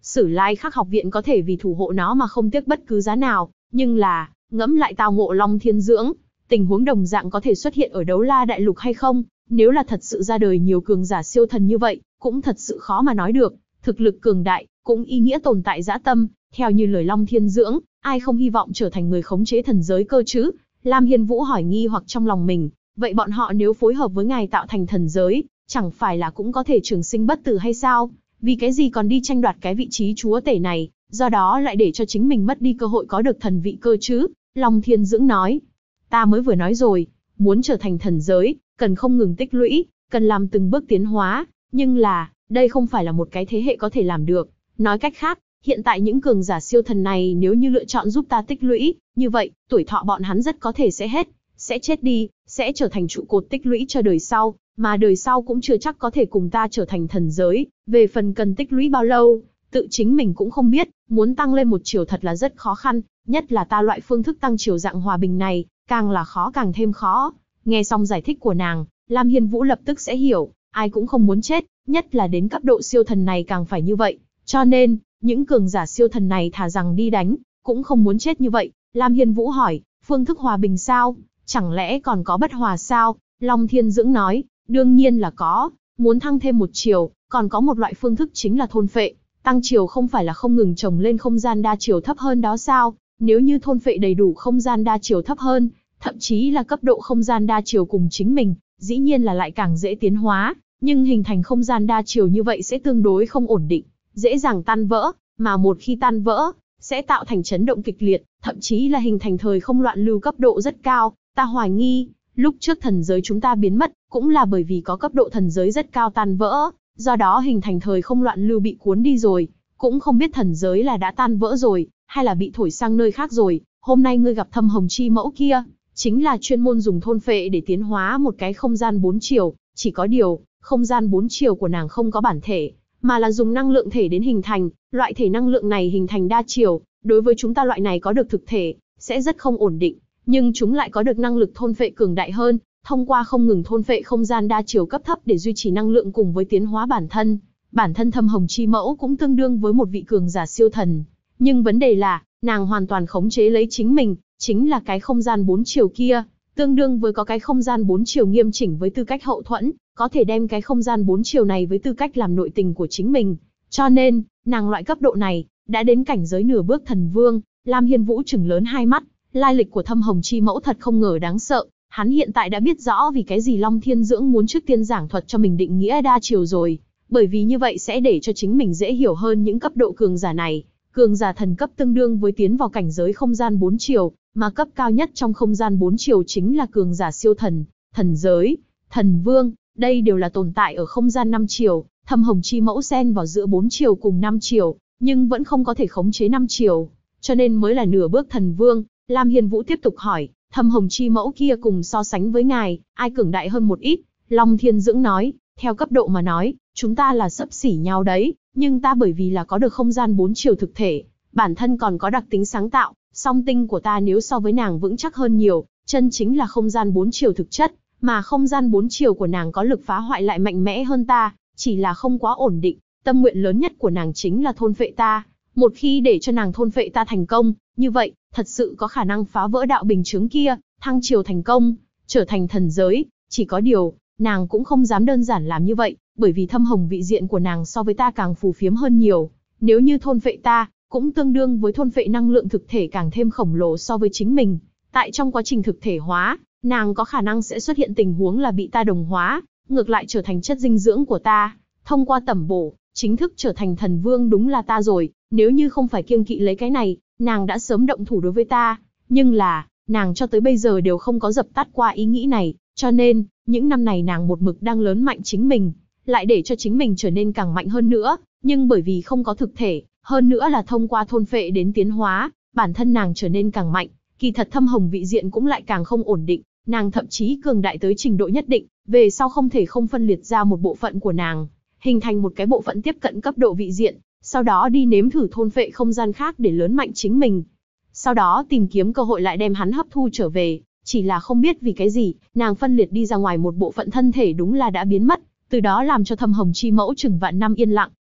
Sử Lai Khắc học viện có thể vì thủ hộ nó mà không tiếc bất cứ giá nào, nhưng là, ngẫm lại tao ngộ Long Thiên Dưỡng, tình huống đồng dạng có thể xuất hiện ở Đấu La Đại Lục hay không? Nếu là thật sự ra đời nhiều cường giả siêu thần như vậy, cũng thật sự khó mà nói được. Thực lực cường đại, cũng ý nghĩa tồn tại dã tâm. Theo như lời Long Thiên Dưỡng, ai không hy vọng trở thành người khống chế thần giới cơ chứ? Lam Hiên Vũ hỏi nghi hoặc trong lòng mình. Vậy bọn họ nếu phối hợp với ngài tạo thành thần giới, chẳng phải là cũng có thể trường sinh bất tử hay sao? Vì cái gì còn đi tranh đoạt cái vị trí chúa tể này, do đó lại để cho chính mình mất đi cơ hội có được thần vị cơ chứ? Long Thiên Dưỡng nói. Ta mới vừa nói rồi, muốn trở thành thần giới, cần không ngừng tích lũy, cần làm từng bước tiến hóa, nhưng là, đây không phải là một cái thế hệ có thể làm được. Nói cách khác, hiện tại những cường giả siêu thần này nếu như lựa chọn giúp ta tích lũy, như vậy, tuổi thọ bọn hắn rất có thể sẽ hết, sẽ chết đi, sẽ trở thành trụ cột tích lũy cho đời sau, mà đời sau cũng chưa chắc có thể cùng ta trở thành thần giới. Về phần cần tích lũy bao lâu, tự chính mình cũng không biết, muốn tăng lên một chiều thật là rất khó khăn, nhất là ta loại phương thức tăng chiều dạng hòa bình này, càng là khó càng thêm khó. Nghe xong giải thích của nàng, Lam Hiên Vũ lập tức sẽ hiểu, ai cũng không muốn chết, nhất là đến cấp độ siêu thần này càng phải như vậy. Cho nên, những cường giả siêu thần này thà rằng đi đánh, cũng không muốn chết như vậy. Lam Hiên Vũ hỏi, phương thức hòa bình sao? Chẳng lẽ còn có bất hòa sao? Long Thiên Dưỡng nói, đương nhiên là có, muốn thăng thêm một chiều, còn có một loại phương thức chính là thôn phệ. Tăng chiều không phải là không ngừng trồng lên không gian đa chiều thấp hơn đó sao? Nếu như thôn phệ đầy đủ không gian đa chiều thấp hơn, thậm chí là cấp độ không gian đa chiều cùng chính mình, dĩ nhiên là lại càng dễ tiến hóa, nhưng hình thành không gian đa chiều như vậy sẽ tương đối không ổn định, dễ dàng tan vỡ, mà một khi tan vỡ, sẽ tạo thành chấn động kịch liệt, thậm chí là hình thành thời không loạn lưu cấp độ rất cao. Ta hoài nghi, lúc trước thần giới chúng ta biến mất, cũng là bởi vì có cấp độ thần giới rất cao tan vỡ, do đó hình thành thời không loạn lưu bị cuốn đi rồi, cũng không biết thần giới là đã tan vỡ rồi, hay là bị thổi sang nơi khác rồi. Hôm nay ngươi gặp Thâm Hồng Chi Mẫu kia, chính là chuyên môn dùng thôn phệ để tiến hóa một cái không gian 4 chiều, chỉ có điều, không gian 4 chiều của nàng không có bản thể, mà là dùng năng lượng thể đến hình thành, loại thể năng lượng này hình thành đa chiều, đối với chúng ta loại này có được thực thể, sẽ rất không ổn định, nhưng chúng lại có được năng lực thôn phệ cường đại hơn, thông qua không ngừng thôn phệ không gian đa chiều cấp thấp để duy trì năng lượng cùng với tiến hóa bản thân. Bản thân Thâm Hồng Chi Mẫu cũng tương đương với một vị cường giả siêu thần, nhưng vấn đề là, nàng hoàn toàn khống chế lấy chính mình, chính là cái không gian 4 chiều kia, tương đương với có cái không gian 4 chiều nghiêm chỉnh với tư cách hậu thuẫn, có thể đem cái không gian 4 chiều này với tư cách làm nội tình của chính mình. Cho nên, nàng loại cấp độ này, đã đến cảnh giới nửa bước thần vương. Lam Hiên Vũ trừng lớn hai mắt, lai lịch của Thâm Hồng Chi Mẫu thật không ngờ đáng sợ, hắn hiện tại đã biết rõ vì cái gì Long Thiên Dưỡng muốn trước tiên giảng thuật cho mình định nghĩa đa chiều rồi, bởi vì như vậy sẽ để cho chính mình dễ hiểu hơn những cấp độ cường giả này. Cường giả thần cấp tương đương với tiến vào cảnh giới không gian 4 chiều, mà cấp cao nhất trong không gian 4 chiều chính là cường giả siêu thần, thần giới, thần vương, đây đều là tồn tại ở không gian 5 chiều. Thâm Hồng Chi Mẫu xen vào giữa 4 chiều cùng 5 chiều, nhưng vẫn không có thể khống chế 5 chiều, cho nên mới là nửa bước thần vương. Lam Hiên Vũ tiếp tục hỏi, Thâm Hồng Chi Mẫu kia cùng so sánh với ngài, ai cường đại hơn một ít? Long Thiên Dưỡng nói, theo cấp độ mà nói, chúng ta là xấp xỉ nhau đấy, nhưng ta bởi vì là có được không gian 4 chiều thực thể, bản thân còn có đặc tính sáng tạo, song tinh của ta nếu so với nàng vững chắc hơn nhiều, chân chính là không gian 4 chiều thực chất, mà không gian 4 chiều của nàng có lực phá hoại lại mạnh mẽ hơn ta, chỉ là không quá ổn định. Tâm nguyện lớn nhất của nàng chính là thôn phệ ta, một khi để cho nàng thôn phệ ta thành công, như vậy, thật sự có khả năng phá vỡ đạo bình chướng kia, thăng chiều thành công, trở thành thần giới. Chỉ có điều, nàng cũng không dám đơn giản làm như vậy, bởi vì thâm hồng vị diện của nàng so với ta càng phù phiếm hơn nhiều. Nếu như thôn phệ ta, cũng tương đương với thôn phệ năng lượng thực thể càng thêm khổng lồ so với chính mình. Tại trong quá trình thực thể hóa, nàng có khả năng sẽ xuất hiện tình huống là bị ta đồng hóa, ngược lại trở thành chất dinh dưỡng của ta. Thông qua tẩm bổ, chính thức trở thành thần vương đúng là ta rồi. Nếu như không phải kiêng kỵ lấy cái này, nàng đã sớm động thủ đối với ta. Nhưng là, nàng cho tới bây giờ đều không có dập tắt qua ý nghĩ này. Cho nên, những năm này nàng một mực đang lớn mạnh chính mình, lại để cho chính mình trở nên càng mạnh hơn nữa. Nhưng bởi vì không có thực thể, hơn nữa là thông qua thôn phệ đến tiến hóa, bản thân nàng trở nên càng mạnh. Kỳ thật thâm hồng vị diện cũng lại càng không ổn định, nàng thậm chí cường đại tới trình độ nhất định, về sau không thể không phân liệt ra một bộ phận của nàng, hình thành một cái bộ phận tiếp cận cấp độ vị diện, sau đó đi nếm thử thôn phệ không gian khác để lớn mạnh chính mình. Sau đó tìm kiếm cơ hội lại đem hắn hấp thu trở về, chỉ là không biết vì cái gì, nàng phân liệt đi ra ngoài một bộ phận thân thể đúng là đã biến mất, từ đó làm cho thâm hồng chi mẫu chừng vạn năm yên lặng,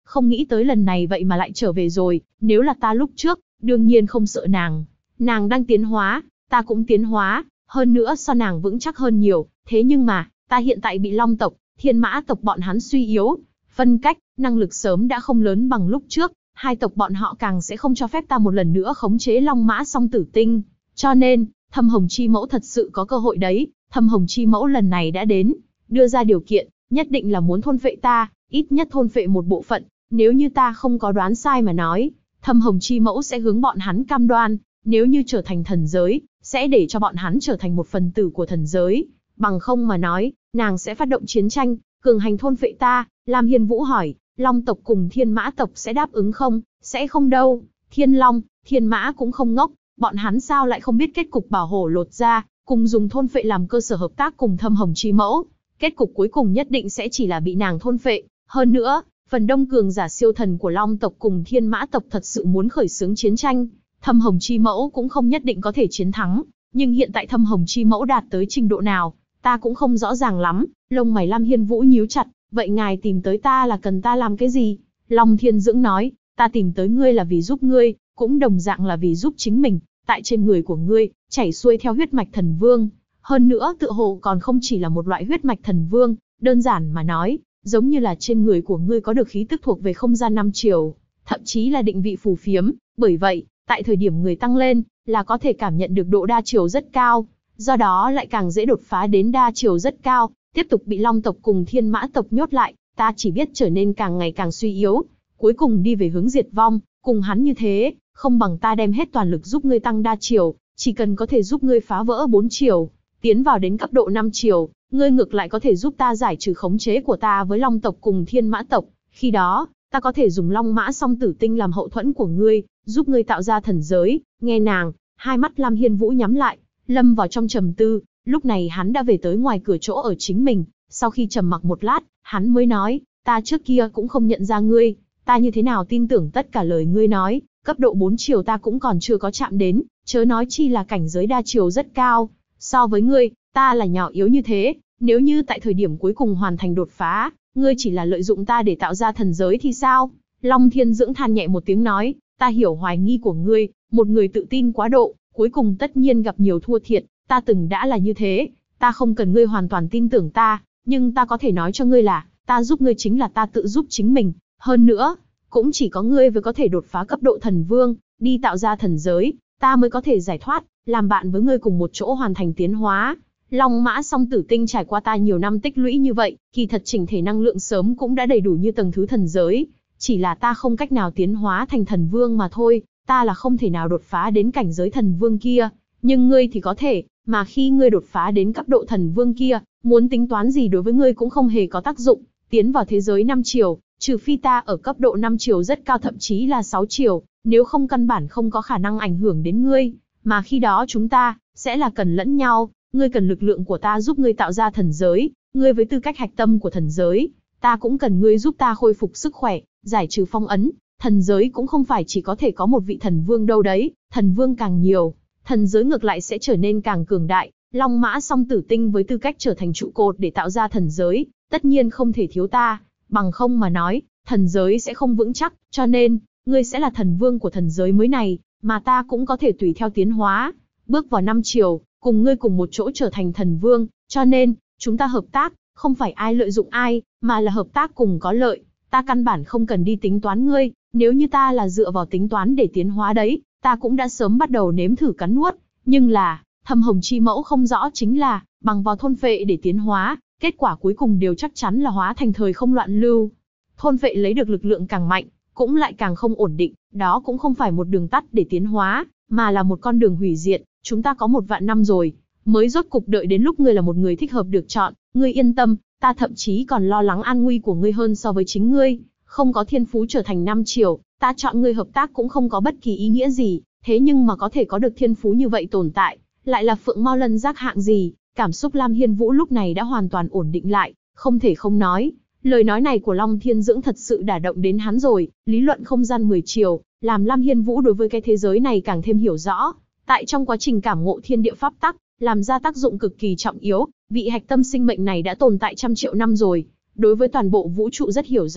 không nghĩ tới lần này vậy mà lại trở về rồi, nếu là ta lúc trước, đương nhiên không sợ nàng. Nàng đang tiến hóa, ta cũng tiến hóa, hơn nữa so nàng vững chắc hơn nhiều, thế nhưng mà, ta hiện tại bị Long tộc, Thiên Mã tộc bọn hắn suy yếu, phân cách, năng lực sớm đã không lớn bằng lúc trước, hai tộc bọn họ càng sẽ không cho phép ta một lần nữa khống chế Long Mã Song Tử Tinh. Cho nên, Thâm Hồng Chi Mẫu thật sự có cơ hội đấy, Thâm Hồng Chi Mẫu lần này đã đến, đưa ra điều kiện, nhất định là muốn thôn phệ ta, ít nhất thôn phệ một bộ phận, nếu như ta không có đoán sai mà nói, Thâm Hồng Chi Mẫu sẽ hướng bọn hắn cam đoan, nếu như trở thành thần giới, sẽ để cho bọn hắn trở thành một phần tử của thần giới, bằng không mà nói, nàng sẽ phát động chiến tranh, cường hành thôn phệ ta. Lam Hiên Vũ hỏi, Long tộc cùng Thiên Mã tộc sẽ đáp ứng không? Sẽ không đâu, Thiên Long, Thiên Mã cũng không ngốc, bọn hắn sao lại không biết kết cục bảo hổ lột ra, cùng dùng thôn phệ làm cơ sở hợp tác cùng Thâm Hồng Chi Mẫu. Kết cục cuối cùng nhất định sẽ chỉ là bị nàng thôn phệ. Hơn nữa, phần đông cường giả siêu thần của Long tộc cùng Thiên Mã tộc thật sự muốn khởi xướng chiến tranh, Thâm Hồng Chi Mẫu cũng không nhất định có thể chiến thắng. Nhưng hiện tại Thâm Hồng Chi Mẫu đạt tới trình độ nào, ta cũng không rõ ràng lắm. Lông mày Lam Hiên Vũ nhíu chặt, vậy ngài tìm tới ta là cần ta làm cái gì? Long Thiên Dưỡng nói, ta tìm tới ngươi là vì giúp ngươi, cũng đồng dạng là vì giúp chính mình. Tại trên người của ngươi, chảy xuôi theo huyết mạch thần vương. Hơn nữa tựa hồ còn không chỉ là một loại huyết mạch thần vương, đơn giản mà nói, giống như là trên người của ngươi có được khí tức thuộc về không gian năm chiều, thậm chí là định vị phù phiếm. Bởi vậy, tại thời điểm người tăng lên, là có thể cảm nhận được độ đa chiều rất cao, do đó lại càng dễ đột phá đến đa chiều rất cao, tiếp tục bị Long tộc cùng Thiên Mã tộc nhốt lại, ta chỉ biết trở nên càng ngày càng suy yếu, cuối cùng đi về hướng diệt vong. Cùng hắn như thế, không bằng ta đem hết toàn lực giúp ngươi tăng đa chiều, chỉ cần có thể giúp ngươi phá vỡ 4 chiều, tiến vào đến cấp độ 5 chiều, ngươi ngược lại có thể giúp ta giải trừ khống chế của ta với Long tộc cùng Thiên Mã tộc. Khi đó, ta có thể dùng Long Mã Song Tử Tinh làm hậu thuẫn của ngươi, giúp ngươi tạo ra thần giới. Nghe nàng, hai mắt Lam Hiên Vũ nhắm lại, lâm vào trong trầm tư. Lúc này hắn đã về tới ngoài cửa chỗ ở chính mình, sau khi trầm mặc một lát, hắn mới nói, ta trước kia cũng không nhận ra ngươi, ta như thế nào tin tưởng tất cả lời ngươi nói, cấp độ 4 chiều ta cũng còn chưa có chạm đến, chớ nói chi là cảnh giới đa chiều rất cao. So với ngươi, ta là nhỏ yếu như thế, nếu như tại thời điểm cuối cùng hoàn thành đột phá, ngươi chỉ là lợi dụng ta để tạo ra thần giới thì sao? Long Thiên Dưỡng than nhẹ một tiếng nói, ta hiểu hoài nghi của ngươi, một người tự tin quá độ, cuối cùng tất nhiên gặp nhiều thua thiệt, ta từng đã là như thế, ta không cần ngươi hoàn toàn tin tưởng ta, nhưng ta có thể nói cho ngươi là, ta giúp ngươi chính là ta tự giúp chính mình, hơn nữa, cũng chỉ có ngươi mới có thể đột phá cấp độ thần vương, đi tạo ra thần giới, ta mới có thể giải thoát, làm bạn với ngươi cùng một chỗ hoàn thành tiến hóa. Long Mã Song Tử Tinh trải qua ta nhiều năm tích lũy như vậy, kỳ thật chỉnh thể năng lượng sớm cũng đã đầy đủ như tầng thứ thần giới, chỉ là ta không cách nào tiến hóa thành thần vương mà thôi, ta là không thể nào đột phá đến cảnh giới thần vương kia, nhưng ngươi thì có thể, mà khi ngươi đột phá đến cấp độ thần vương kia, muốn tính toán gì đối với ngươi cũng không hề có tác dụng, tiến vào thế giới 5 chiều, trừ phi ta ở cấp độ 5 chiều rất cao thậm chí là 6 chiều, nếu không căn bản không có khả năng ảnh hưởng đến ngươi, mà khi đó chúng ta sẽ là cần lẫn nhau, ngươi cần lực lượng của ta giúp ngươi tạo ra thần giới, ngươi với tư cách hạch tâm của thần giới, ta cũng cần ngươi giúp ta khôi phục sức khỏe, giải trừ phong ấn. Thần giới cũng không phải chỉ có thể có một vị thần vương đâu đấy, thần vương càng nhiều, thần giới ngược lại sẽ trở nên càng cường đại. Long Mã Song Tử Tinh với tư cách trở thành trụ cột để tạo ra thần giới, tất nhiên không thể thiếu ta, bằng không mà nói, thần giới sẽ không vững chắc, cho nên, ngươi sẽ là thần vương của thần giới mới này, mà ta cũng có thể tùy theo tiến hóa, bước vào 5 chiều, cùng ngươi cùng một chỗ trở thành thần vương, cho nên, chúng ta hợp tác, không phải ai lợi dụng ai, mà là hợp tác cùng có lợi. Ta căn bản không cần đi tính toán ngươi, nếu như ta là dựa vào tính toán để tiến hóa đấy, ta cũng đã sớm bắt đầu nếm thử cắn nuốt, nhưng là, Thâm Hồng Chi Mẫu không rõ chính là, bằng vào thôn phệ để tiến hóa, kết quả cuối cùng đều chắc chắn là hóa thành thời không loạn lưu. Thôn phệ lấy được lực lượng càng mạnh, cũng lại càng không ổn định, đó cũng không phải một đường tắt để tiến hóa, mà là một con đường hủy diệt. Chúng ta có 1 vạn năm rồi, mới rốt cục đợi đến lúc ngươi là một người thích hợp được chọn, ngươi yên tâm, ta thậm chí còn lo lắng an nguy của ngươi hơn so với chính ngươi, không có thiên phú trở thành 5 chiều, ta chọn ngươi hợp tác cũng không có bất kỳ ý nghĩa gì, thế nhưng mà có thể có được thiên phú như vậy tồn tại, lại là Phượng Mao Lân Giác hạng gì. Cảm xúc Lam Hiên Vũ lúc này đã hoàn toàn ổn định lại, không thể không nói, lời nói này của Long Thiên Dưỡng thật sự đả động đến hắn rồi. Lý luận không gian 10 chiều, làm Lam Hiên Vũ đối với cái thế giới này càng thêm hiểu rõ. Tại trong quá trình cảm ngộ thiên địa pháp tắc, làm ra tác dụng cực kỳ trọng yếu, vị hạch tâm sinh mệnh này đã tồn tại trăm triệu năm rồi, đối với toàn bộ vũ trụ rất hiểu rõ,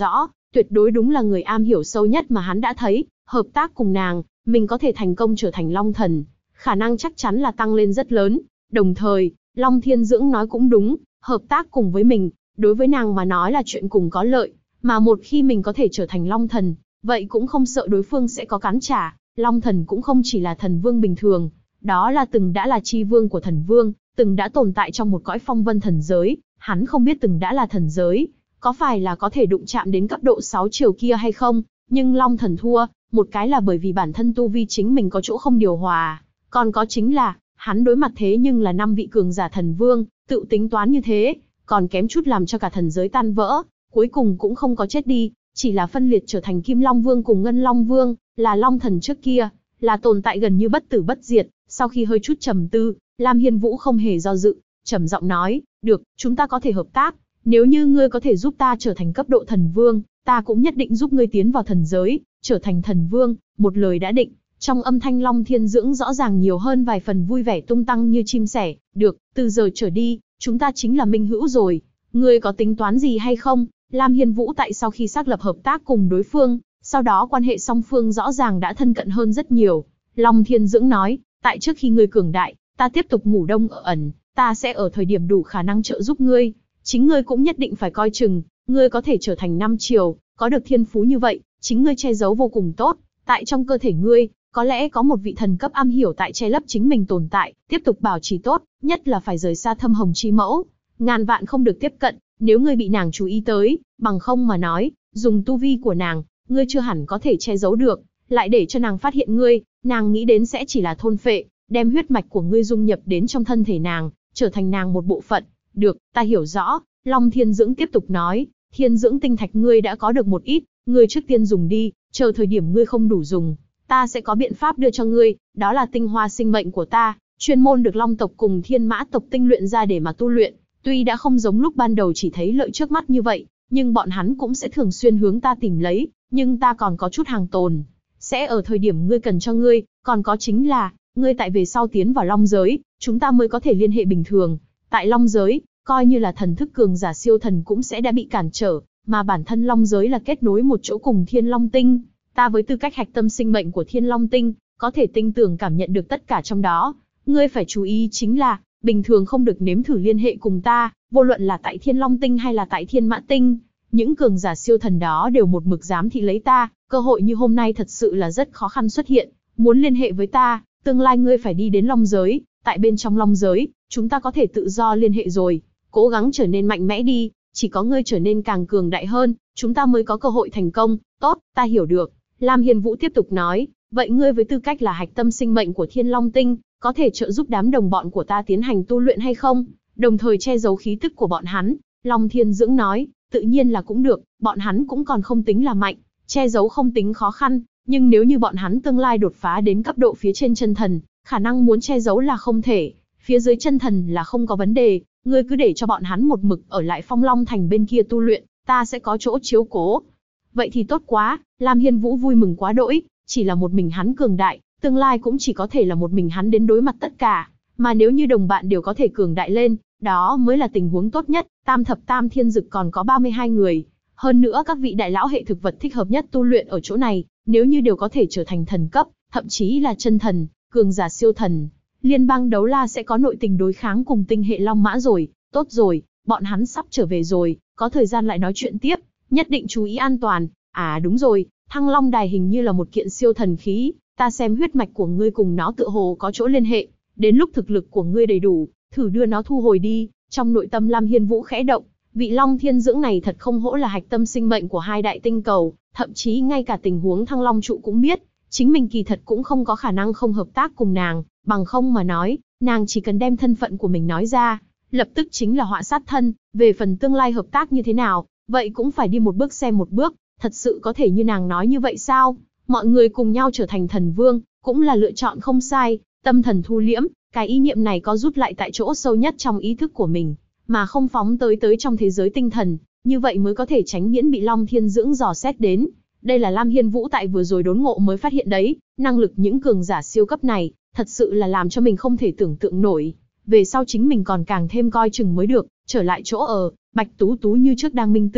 tuyệt đối đúng là người am hiểu sâu nhất mà hắn đã thấy, hợp tác cùng nàng, mình có thể thành công trở thành Long Thần, khả năng chắc chắn là tăng lên rất lớn. Đồng thời, Long Thiên Dưỡng nói cũng đúng, hợp tác cùng với mình, đối với nàng mà nói là chuyện cùng có lợi, mà một khi mình có thể trở thành Long Thần, vậy cũng không sợ đối phương sẽ có cắn trả. Long Thần cũng không chỉ là thần vương bình thường, đó là từng đã là chi vương của thần vương, từng đã tồn tại trong một cõi phong vân thần giới, hắn không biết từng đã là thần giới, có phải là có thể đụng chạm đến cấp độ 6 chiều kia hay không, nhưng Long Thần thua, một cái là bởi vì bản thân tu vi chính mình có chỗ không điều hòa, còn có chính là, hắn đối mặt thế nhưng là 5 vị cường giả thần vương, tự tính toán như thế, còn kém chút làm cho cả thần giới tan vỡ, cuối cùng cũng không có chết đi, chỉ là phân liệt trở thành Kim Long Vương cùng Ngân Long Vương, là Long Thần trước kia, là tồn tại gần như bất tử bất diệt. Sau khi hơi chút trầm tư, Lam Hiên Vũ không hề do dự, trầm giọng nói, được, chúng ta có thể hợp tác, nếu như ngươi có thể giúp ta trở thành cấp độ thần vương, ta cũng nhất định giúp ngươi tiến vào thần giới, trở thành thần vương, một lời đã định. Trong âm thanh Long Thiên Dưỡng rõ ràng nhiều hơn vài phần vui vẻ tung tăng như chim sẻ, được, từ giờ trở đi, chúng ta chính là minh hữu rồi, ngươi có tính toán gì hay không? Lam Hiên Vũ tại sau khi xác lập hợp tác cùng đối phương, sau đó quan hệ song phương rõ ràng đã thân cận hơn rất nhiều. Long Thiên Dưỡng nói, tại trước khi ngươi cường đại, ta tiếp tục ngủ đông ở ẩn, ta sẽ ở thời điểm đủ khả năng trợ giúp ngươi. Chính ngươi cũng nhất định phải coi chừng, ngươi có thể trở thành 5 chiều, có được thiên phú như vậy, chính ngươi che giấu vô cùng tốt. Tại trong cơ thể ngươi, có lẽ có một vị thần cấp am hiểu tại che lấp chính mình tồn tại, tiếp tục bảo trì tốt, nhất là phải rời xa Thâm Hồng Chi Mẫu. Ngàn vạn không được tiếp cận, nếu ngươi bị nàng chú ý tới, bằng không mà nói, dùng tu vi của nàng, ngươi chưa hẳn có thể che giấu được, lại để cho nàng phát hiện ngươi, nàng nghĩ đến sẽ chỉ là thôn phệ, đem huyết mạch của ngươi dung nhập đến trong thân thể nàng, trở thành nàng một bộ phận. Được, ta hiểu rõ. Long Thiên Dưỡng tiếp tục nói, thiên dưỡng tinh thạch ngươi đã có được một ít, ngươi trước tiên dùng đi, chờ thời điểm ngươi không đủ dùng, ta sẽ có biện pháp đưa cho ngươi, đó là tinh hoa sinh mệnh của ta, chuyên môn được Long tộc cùng Thiên Mã tộc tinh luyện ra để mà tu luyện. Tuy đã không giống lúc ban đầu chỉ thấy lợi trước mắt như vậy, nhưng bọn hắn cũng sẽ thường xuyên hướng ta tìm lấy, nhưng ta còn có chút hàng tồn, sẽ ở thời điểm ngươi cần cho ngươi, còn có chính là, ngươi tại về sau tiến vào Long giới, chúng ta mới có thể liên hệ bình thường. Tại Long giới, coi như là thần thức cường giả siêu thần cũng sẽ đã bị cản trở, mà bản thân Long giới là kết nối một chỗ cùng Thiên Long Tinh. Ta với tư cách hạch tâm sinh mệnh của Thiên Long Tinh, có thể tinh tường cảm nhận được tất cả trong đó. Ngươi phải chú ý chính là, bình thường không được nếm thử liên hệ cùng ta, vô luận là tại Thiên Long Tinh hay là tại Thiên Mã Tinh. Những cường giả siêu thần đó đều một mực giám thị lấy ta, cơ hội như hôm nay thật sự là rất khó khăn xuất hiện. Muốn liên hệ với ta, tương lai ngươi phải đi đến Long giới, tại bên trong Long giới, chúng ta có thể tự do liên hệ rồi. Cố gắng trở nên mạnh mẽ đi, chỉ có ngươi trở nên càng cường đại hơn, chúng ta mới có cơ hội thành công. Tốt, ta hiểu được. Lam Hiên Vũ tiếp tục nói, vậy ngươi với tư cách là hạch tâm sinh mệnh của Thiên Long Tinh, có thể trợ giúp đám đồng bọn của ta tiến hành tu luyện hay không? Đồng thời che giấu khí tức của bọn hắn. Long Thiên Dưỡng nói, tự nhiên là cũng được, bọn hắn cũng còn không tính là mạnh, che giấu không tính khó khăn, nhưng nếu như bọn hắn tương lai đột phá đến cấp độ phía trên chân thần, khả năng muốn che giấu là không thể, phía dưới chân thần là không có vấn đề, ngươi cứ để cho bọn hắn một mực ở lại Phong Long Thành bên kia tu luyện, ta sẽ có chỗ chiếu cố. Vậy thì tốt quá, Lam Hiên Vũ vui mừng quá đỗi, chỉ là một mình hắn cường đại, tương lai cũng chỉ có thể là một mình hắn đến đối mặt tất cả, mà nếu như đồng bạn đều có thể cường đại lên, đó mới là tình huống tốt nhất. Tam thập tam thiên dực còn có 32 người, hơn nữa các vị đại lão hệ thực vật thích hợp nhất tu luyện ở chỗ này, nếu như đều có thể trở thành thần cấp, thậm chí là chân thần, cường giả siêu thần, liên bang đấu la sẽ có nội tình đối kháng cùng tinh hệ Long Mã rồi. Tốt rồi, bọn hắn sắp trở về rồi, có thời gian lại nói chuyện tiếp, nhất định chú ý an toàn. À đúng rồi, Thăng Long Đài hình như là một kiện siêu thần khí, ta xem huyết mạch của ngươi cùng nó tựa hồ có chỗ liên hệ, đến lúc thực lực của ngươi đầy đủ, thử đưa nó thu hồi đi. Trong nội tâm Lam Hiên Vũ khẽ động, vị Long Thiên Dưỡng này thật không hổ là hạch tâm sinh mệnh của hai đại tinh cầu, thậm chí ngay cả tình huống Thăng Long trụ cũng biết, chính mình kỳ thật cũng không có khả năng không hợp tác cùng nàng, bằng không mà nói, nàng chỉ cần đem thân phận của mình nói ra, lập tức chính là họa sát thân. Về phần tương lai hợp tác như thế nào, vậy cũng phải đi một bước xem một bước, thật sự có thể như nàng nói như vậy sao? Mọi người cùng nhau trở thành thần vương, cũng là lựa chọn không sai. Tâm thần thu liễm, cái ý niệm này có rút lại tại chỗ sâu nhất trong ý thức của mình, mà không phóng tới trong thế giới tinh thần, như vậy mới có thể tránh miễn bị Long Thiên Dưỡng dò xét đến. Đây là Lam Hiên Vũ tại vừa rồi đốn ngộ mới phát hiện đấy, năng lực những cường giả siêu cấp này, thật sự là làm cho mình không thể tưởng tượng nổi. Về sau chính mình còn càng thêm coi chừng mới được. Trở lại chỗ ở, Bạch Tú Tú như trước đang minh tưởng,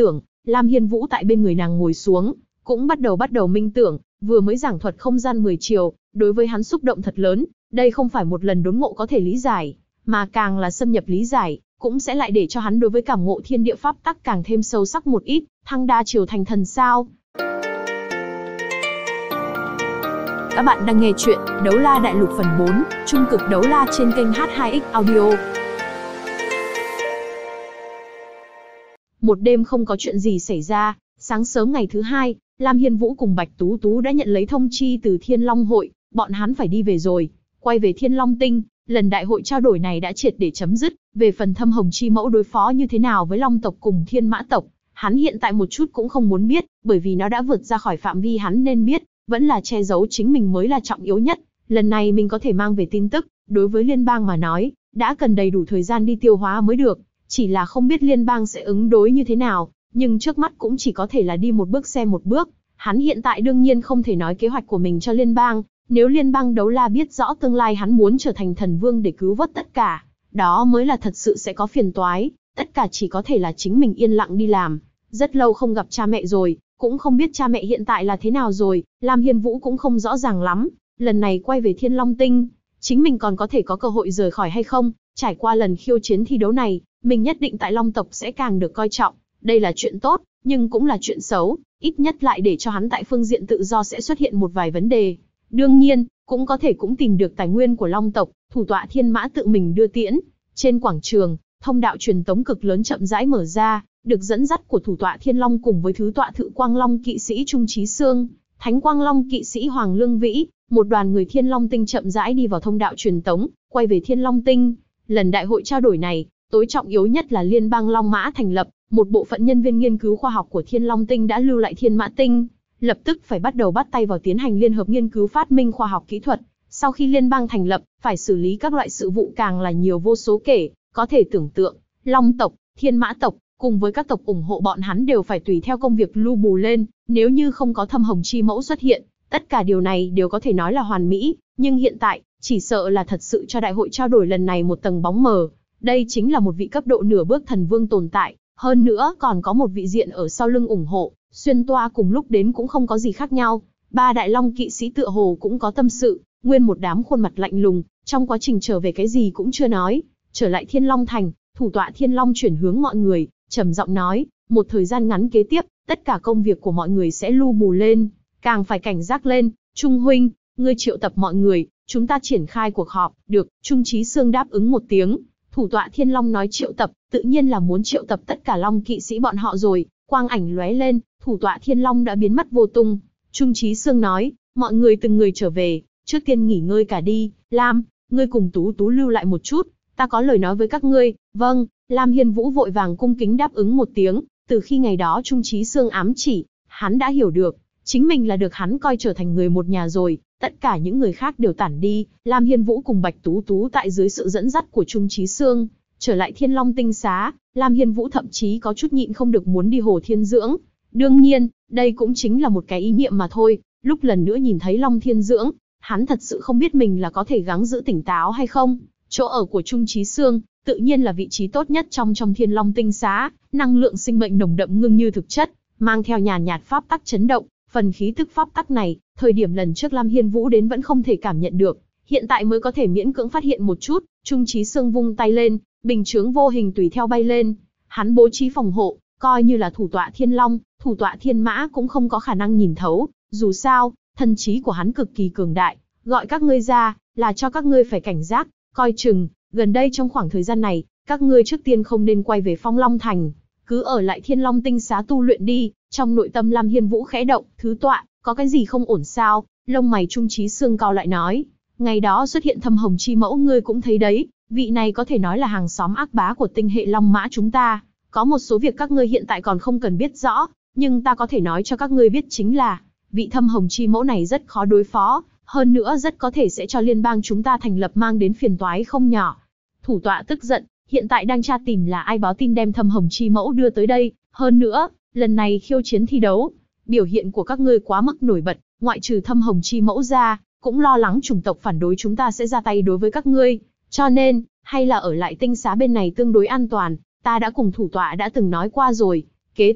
Lam Hiên Vũ tại bên người nàng ngồi xuống, cũng bắt đầu minh tưởng, vừa mới giảng thuật không gian 10 chiều, đối với hắn xúc động thật lớn, đây không phải một lần đốn ngộ có thể lý giải, mà càng là xâm nhập lý giải, cũng sẽ lại để cho hắn đối với cảm ngộ thiên địa pháp tắc càng thêm sâu sắc một ít, thăng đa chiều thành thần sao. Các bạn đang nghe chuyện Đấu La Đại Lục phần 4, Trung cực đấu la trên kênh H2X Audio. Một đêm không có chuyện gì xảy ra, sáng sớm ngày thứ hai, Lam Hiên Vũ cùng Bạch Tú Tú đã nhận lấy thông chi từ Thiên Long hội, bọn hắn phải đi về rồi, quay về Thiên Long Tinh. Lần đại hội trao đổi này đã triệt để chấm dứt, về phần Thâm Hồng Chi Mẫu đối phó như thế nào với Long tộc cùng Thiên Mã tộc, hắn hiện tại một chút cũng không muốn biết, bởi vì nó đã vượt ra khỏi phạm vi hắn nên biết, vẫn là che giấu chính mình mới là trọng yếu nhất. Lần này mình có thể mang về tin tức, đối với liên bang mà nói, đã cần đầy đủ thời gian đi tiêu hóa mới được, chỉ là không biết liên bang sẽ ứng đối như thế nào, nhưng trước mắt cũng chỉ có thể là đi một bước xem một bước. Hắn hiện tại đương nhiên không thể nói kế hoạch của mình cho liên bang, nếu liên bang đấu la biết rõ tương lai hắn muốn trở thành thần vương để cứu vớt tất cả, đó mới là thật sự sẽ có phiền toái, tất cả chỉ có thể là chính mình yên lặng đi làm. Rất lâu không gặp cha mẹ rồi, cũng không biết cha mẹ hiện tại là thế nào rồi, Lam Hiên Vũ cũng không rõ ràng lắm, lần này quay về Thiên Long Tinh, chính mình còn có thể có cơ hội rời khỏi hay không, trải qua lần khiêu chiến thi đấu này, mình nhất định tại Long tộc sẽ càng được coi trọng, đây là chuyện tốt, nhưng cũng là chuyện xấu, ít nhất lại để cho hắn tại phương diện tự do sẽ xuất hiện một vài vấn đề. Đương nhiên, cũng có thể cũng tìm được tài nguyên của Long tộc, thủ tọa Thiên Mã tự mình đưa tiễn. Trên quảng trường, thông đạo truyền tống cực lớn chậm rãi mở ra, được dẫn dắt của thủ tọa Thiên Long cùng với thứ tọa Thự Quang Long kỵ sĩ Trung Chí Sương, Thánh Quang Long kỵ sĩ Hoàng Lương Vĩ, một đoàn người Thiên Long Tinh chậm rãi đi vào thông đạo truyền tống, quay về Thiên Long Tinh. Lần đại hội trao đổi này, tối trọng yếu nhất là liên bang Long Mã thành lập, một bộ phận nhân viên nghiên cứu khoa học của Thiên Long Tinh đã lưu lại Thiên Mã Tinh, lập tức phải bắt đầu bắt tay vào tiến hành liên hợp nghiên cứu phát minh khoa học kỹ thuật. Sau khi liên bang thành lập, phải xử lý các loại sự vụ càng là nhiều vô số kể, có thể tưởng tượng, Long tộc, Thiên Mã tộc, cùng với các tộc ủng hộ bọn hắn đều phải tùy theo công việc lưu bù lên, nếu như không có Thâm Hồng Chi Mẫu xuất hiện, tất cả điều này đều có thể nói là hoàn mỹ, nhưng hiện tại, chỉ sợ là thật sự cho đại hội trao đổi lần này một tầng bóng mờ. Đây chính là một vị cấp độ nửa bước thần vương tồn tại, hơn nữa còn có một vị diện ở sau lưng ủng hộ, xuyên toa cùng lúc đến cũng không có gì khác nhau. Ba đại long kỵ sĩ tựa hồ cũng có tâm sự, nguyên một đám khuôn mặt lạnh lùng, trong quá trình trở về cái gì cũng chưa nói. Trở lại Thiên Long Thành, thủ tọa Thiên Long chuyển hướng mọi người, trầm giọng nói, một thời gian ngắn kế tiếp, tất cả công việc của mọi người sẽ lưu bù lên, càng phải cảnh giác lên. Trung huynh, ngươi triệu tập mọi người, chúng ta triển khai cuộc họp. Được, Trung Chí Sương đáp ứng một tiếng. Thủ tọa Thiên Long nói triệu tập, tự nhiên là muốn triệu tập tất cả long kỵ sĩ bọn họ rồi. Quang ảnh lóe lên, thủ tọa Thiên Long đã biến mất vô tung. Trung Chí Sương nói, mọi người từng người trở về, trước tiên nghỉ ngơi cả đi. Lam, ngươi cùng Tú Tú lưu lại một chút, ta có lời nói với các ngươi. Vâng. Lam Hiên Vũ vội vàng cung kính đáp ứng một tiếng. Từ khi ngày đó Trung Chí Sương ám chỉ, hắn đã hiểu được, chính mình là được hắn coi trở thành người một nhà rồi. Tất cả những người khác đều tản đi, Lam Hiên Vũ cùng Bạch Tú Tú tại dưới sự dẫn dắt của Trung Chí Sương, trở lại Thiên Long Tinh xá. Lam Hiên Vũ thậm chí có chút nhịn không được muốn đi Hồ Thiên Dưỡng. Đương nhiên, đây cũng chính là một cái ý niệm mà thôi. Lúc lần nữa nhìn thấy Long Thiên Dưỡng, hắn thật sự không biết mình là có thể gắng giữ tỉnh táo hay không. Chỗ ở của Trung Chí Sương, tự nhiên là vị trí tốt nhất trong Thiên Long Tinh xá, năng lượng sinh mệnh nồng đậm ngưng như thực chất, mang theo nhàn nhạt pháp tắc chấn động. Phần khí tức pháp tắc này, thời điểm lần trước Lam Hiên Vũ đến vẫn không thể cảm nhận được, hiện tại mới có thể miễn cưỡng phát hiện một chút. Trung Chí Sương vung tay lên, bình chướng vô hình tùy theo bay lên. Hắn bố trí phòng hộ, coi như là thủ tọa Thiên Long, thủ tọa Thiên Mã cũng không có khả năng nhìn thấu. Dù sao, thần trí của hắn cực kỳ cường đại, gọi các ngươi ra, là cho các ngươi phải cảnh giác, coi chừng. Gần đây trong khoảng thời gian này, các ngươi trước tiên không nên quay về Phong Long Thành, cứ ở lại Thiên Long Tinh xá tu luyện đi. Trong nội tâm Lam Hiên Vũ khẽ động, thứ tọa, có cái gì không ổn sao? Lông mày Trung Chí Sương cau lại nói, ngày đó xuất hiện Thâm Hồng Chi Mẫu ngươi cũng thấy đấy, vị này có thể nói là hàng xóm ác bá của tinh hệ Long Mã chúng ta. Có một số việc các ngươi hiện tại còn không cần biết rõ, nhưng ta có thể nói cho các ngươi biết chính là, vị Thâm Hồng Chi Mẫu này rất khó đối phó, hơn nữa rất có thể sẽ cho liên bang chúng ta thành lập mang đến phiền toái không nhỏ. Thủ tọa tức giận, hiện tại đang tra tìm là ai báo tin đem Thâm Hồng Chi Mẫu đưa tới đây, hơn nữa, lần này khiêu chiến thi đấu, biểu hiện của các ngươi quá mức nổi bật, ngoại trừ Thâm Hồng Chi Mẫu ra, cũng lo lắng chủng tộc phản đối chúng ta sẽ ra tay đối với các ngươi, cho nên, hay là ở lại tinh xá bên này tương đối an toàn, ta đã cùng thủ tọa đã từng nói qua rồi. Kế tiếp,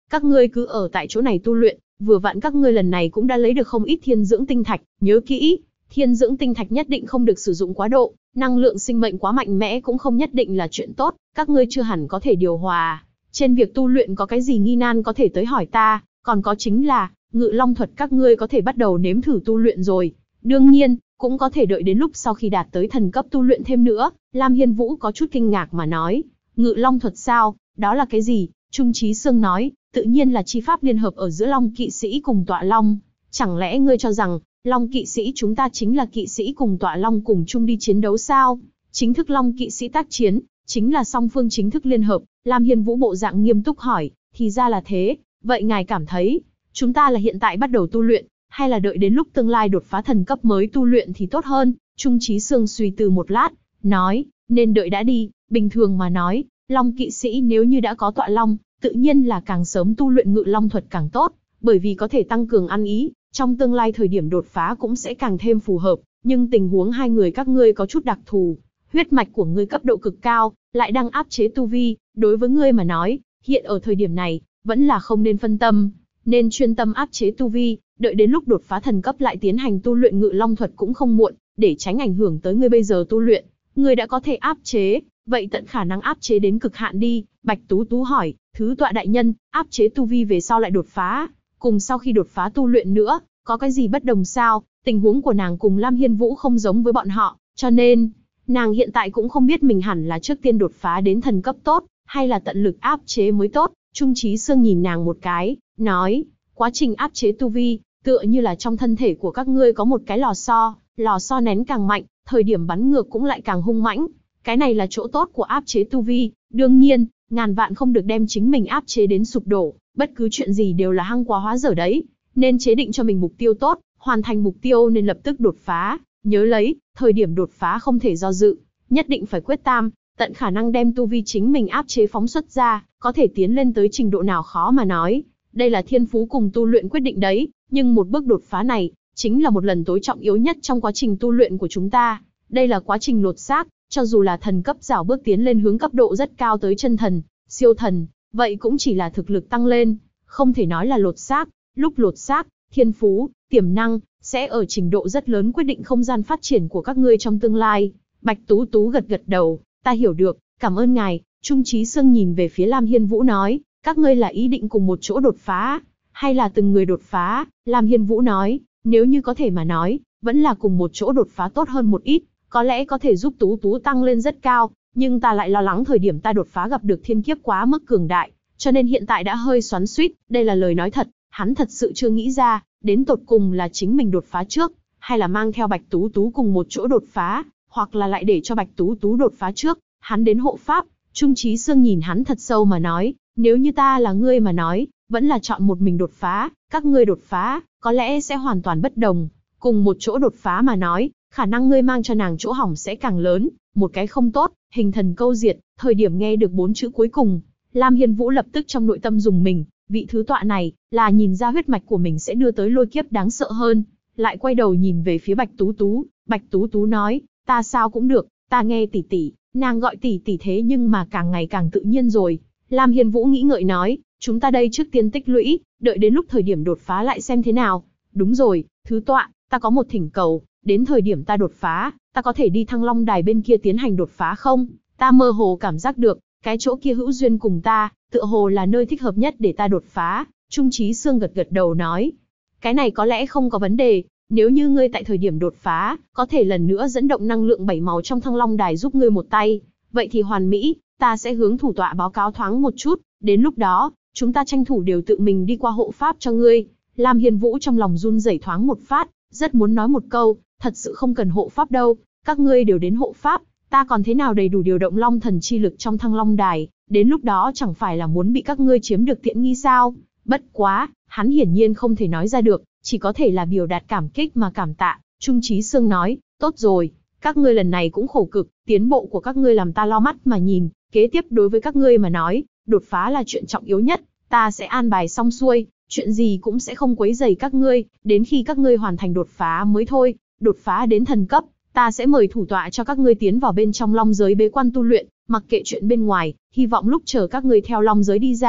Các ngươi cứ ở tại chỗ này tu luyện, vừa vặn các ngươi lần này cũng đã lấy được không ít thiên dưỡng tinh thạch, nhớ kỹ, thiên dưỡng tinh thạch nhất định không được sử dụng quá độ, năng lượng sinh mệnh quá mạnh mẽ cũng không nhất định là chuyện tốt, các ngươi chưa hẳn có thể điều hòa. Trên việc tu luyện có cái gì nghi nan có thể tới hỏi ta, còn có chính là, Ngự Long thuật các ngươi có thể bắt đầu nếm thử tu luyện rồi. Đương nhiên, cũng có thể đợi đến lúc sau khi đạt tới thần cấp tu luyện thêm nữa. Lam Hiên Vũ có chút kinh ngạc mà nói, Ngự Long thuật sao, đó là cái gì? Trung Chí Sương nói, tự nhiên là chi pháp liên hợp ở giữa Long kỵ sĩ cùng Tọa Long. Chẳng lẽ ngươi cho rằng, Long kỵ sĩ chúng ta chính là kỵ sĩ cùng Tọa Long cùng chung đi chiến đấu sao? Chính thức Long kỵ sĩ tác chiến, chính là song phương chính thức liên hợp. Lam Hiên Vũ bộ dạng nghiêm túc hỏi, thì ra là thế, vậy ngài cảm thấy, chúng ta là hiện tại bắt đầu tu luyện, hay là đợi đến lúc tương lai đột phá thần cấp mới tu luyện thì tốt hơn? Trung Chí Sương suy tư một lát, nói, nên đợi đã đi, bình thường mà nói, Long kỵ sĩ nếu như đã có Tọa Long, tự nhiên là càng sớm tu luyện Ngự Long thuật càng tốt, bởi vì có thể tăng cường ăn ý, trong tương lai thời điểm đột phá cũng sẽ càng thêm phù hợp, nhưng tình huống hai người các ngươi có chút đặc thù, huyết mạch của ngươi cấp độ cực cao, lại đang áp chế tu vi, đối với ngươi mà nói, hiện ở thời điểm này, vẫn là không nên phân tâm, nên chuyên tâm áp chế tu vi, đợi đến lúc đột phá thần cấp lại tiến hành tu luyện Ngự Long thuật cũng không muộn, để tránh ảnh hưởng tới ngươi bây giờ tu luyện. Ngươi đã có thể áp chế, vậy tận khả năng áp chế đến cực hạn đi. Bạch Tú Tú hỏi, thứ tọa đại nhân, áp chế tu vi về sau lại đột phá, cùng sau khi đột phá tu luyện nữa, có cái gì bất đồng sao? Tình huống của nàng cùng Lam Hiên Vũ không giống với bọn họ, cho nên, nàng hiện tại cũng không biết mình hẳn là trước tiên đột phá đến thần cấp tốt, hay là tận lực áp chế mới tốt. Trung Chí Sương nhìn nàng một cái, nói, quá trình áp chế tu vi, tựa như là trong thân thể của các ngươi có một cái lò xo nén càng mạnh, thời điểm bắn ngược cũng lại càng hung mãnh. Cái này là chỗ tốt của áp chế tu vi, đương nhiên, ngàn vạn không được đem chính mình áp chế đến sụp đổ, bất cứ chuyện gì đều là hăng quá hóa dở đấy, nên chế định cho mình mục tiêu tốt, hoàn thành mục tiêu nên lập tức đột phá, nhớ lấy, thời điểm đột phá không thể do dự, nhất định phải quyết tâm, tận khả năng đem tu vi chính mình áp chế phóng xuất ra, có thể tiến lên tới trình độ nào khó mà nói, đây là thiên phú cùng tu luyện quyết định đấy, nhưng một bước đột phá này, chính là một lần tối trọng yếu nhất trong quá trình tu luyện của chúng ta, đây là quá trình lột xác, cho dù là thần cấp rảo bước tiến lên hướng cấp độ rất cao tới chân thần, siêu thần, vậy cũng chỉ là thực lực tăng lên, không thể nói là lột xác, lúc lột xác, thiên phú, tiềm năng, sẽ ở trình độ rất lớn quyết định không gian phát triển của các ngươi trong tương lai. Bạch Tú Tú gật gật đầu, ta hiểu được, cảm ơn ngài. Trung Chí Sương nhìn về phía Lam Hiên Vũ nói, các ngươi là ý định cùng một chỗ đột phá, hay là từng người đột phá? Lam Hiên Vũ nói, nếu như có thể mà nói, vẫn là cùng một chỗ đột phá tốt hơn một ít, có lẽ có thể giúp Tú Tú tăng lên rất cao, nhưng ta lại lo lắng thời điểm ta đột phá gặp được thiên kiếp quá mức cường đại, cho nên hiện tại đã hơi xoắn xuýt. Đây là lời nói thật, hắn thật sự chưa nghĩ ra, đến tột cùng là chính mình đột phá trước, hay là mang theo Bạch Tú Tú cùng một chỗ đột phá, hoặc là lại để cho Bạch Tú Tú đột phá trước, hắn đến hộ pháp. Trung Chí Sương nhìn hắn thật sâu mà nói, nếu như ta là ngươi mà nói, vẫn là chọn một mình đột phá, các ngươi đột phá, có lẽ sẽ hoàn toàn bất đồng. Cùng một chỗ đột phá mà nói, khả năng ngươi mang cho nàng chỗ hỏng sẽ càng lớn, một cái không tốt, hình thần câu diệt. Thời điểm nghe được 4 chữ cuối cùng, Lam Hiên Vũ lập tức trong nội tâm dùng mình, vị thứ tọa này, là nhìn ra huyết mạch của mình sẽ đưa tới lôi kiếp đáng sợ hơn. Lại quay đầu nhìn về phía Bạch Tú Tú, Bạch Tú Tú nói, ta sao cũng được, ta nghe tỷ tỷ, nàng gọi tỷ tỷ thế nhưng mà càng ngày càng tự nhiên rồi. Lam Hiên Vũ nghĩ ngợi nói, chúng ta đây trước tiên tích lũy, đợi đến lúc thời điểm đột phá lại xem thế nào. Đúng rồi, thứ tọa, ta có một thỉnh cầu, đến thời điểm ta đột phá, ta có thể đi Thăng Long Đài bên kia tiến hành đột phá không? Ta mơ hồ cảm giác được, cái chỗ kia hữu duyên cùng ta, tựa hồ là nơi thích hợp nhất để ta đột phá. Trung Chí Sương gật gật đầu nói, cái này có lẽ không có vấn đề, nếu như ngươi tại thời điểm đột phá, có thể lần nữa dẫn động năng lượng 7 màu trong Thăng Long Đài giúp ngươi một tay, vậy thì hoàn mỹ, ta sẽ hướng thủ tọa báo cáo thoáng một chút, đến lúc đó, chúng ta tranh thủ đều tự mình đi qua hộ pháp cho ngươi. Lam Hiên Vũ trong lòng run rẩy thoáng một phát, rất muốn nói một câu, thật sự không cần hộ pháp đâu, các ngươi đều đến hộ pháp, ta còn thế nào đầy đủ điều động Long thần chi lực trong Thăng Long Đài, đến lúc đó chẳng phải là muốn bị các ngươi chiếm được tiện nghi sao? Bất quá, hắn hiển nhiên không thể nói ra được, chỉ có thể là biểu đạt cảm kích mà cảm tạ. Trung Chí Sương nói, tốt rồi, các ngươi lần này cũng khổ cực, tiến bộ của các ngươi làm ta lo mắt mà nhìn, kế tiếp đối với các ngươi mà nói, đột phá là chuyện trọng yếu nhất, ta sẽ an bài xong xuôi, chuyện gì cũng sẽ không quấy rầy các ngươi, đến khi các ngươi hoàn thành đột phá mới thôi, đột phá đến thần cấp, ta sẽ mời thủ tọa cho các ngươi tiến vào bên trong Long giới bế quan tu luyện, mặc kệ chuyện bên ngoài, hy vọng lúc chờ các ngươi theo Long giới đi ra,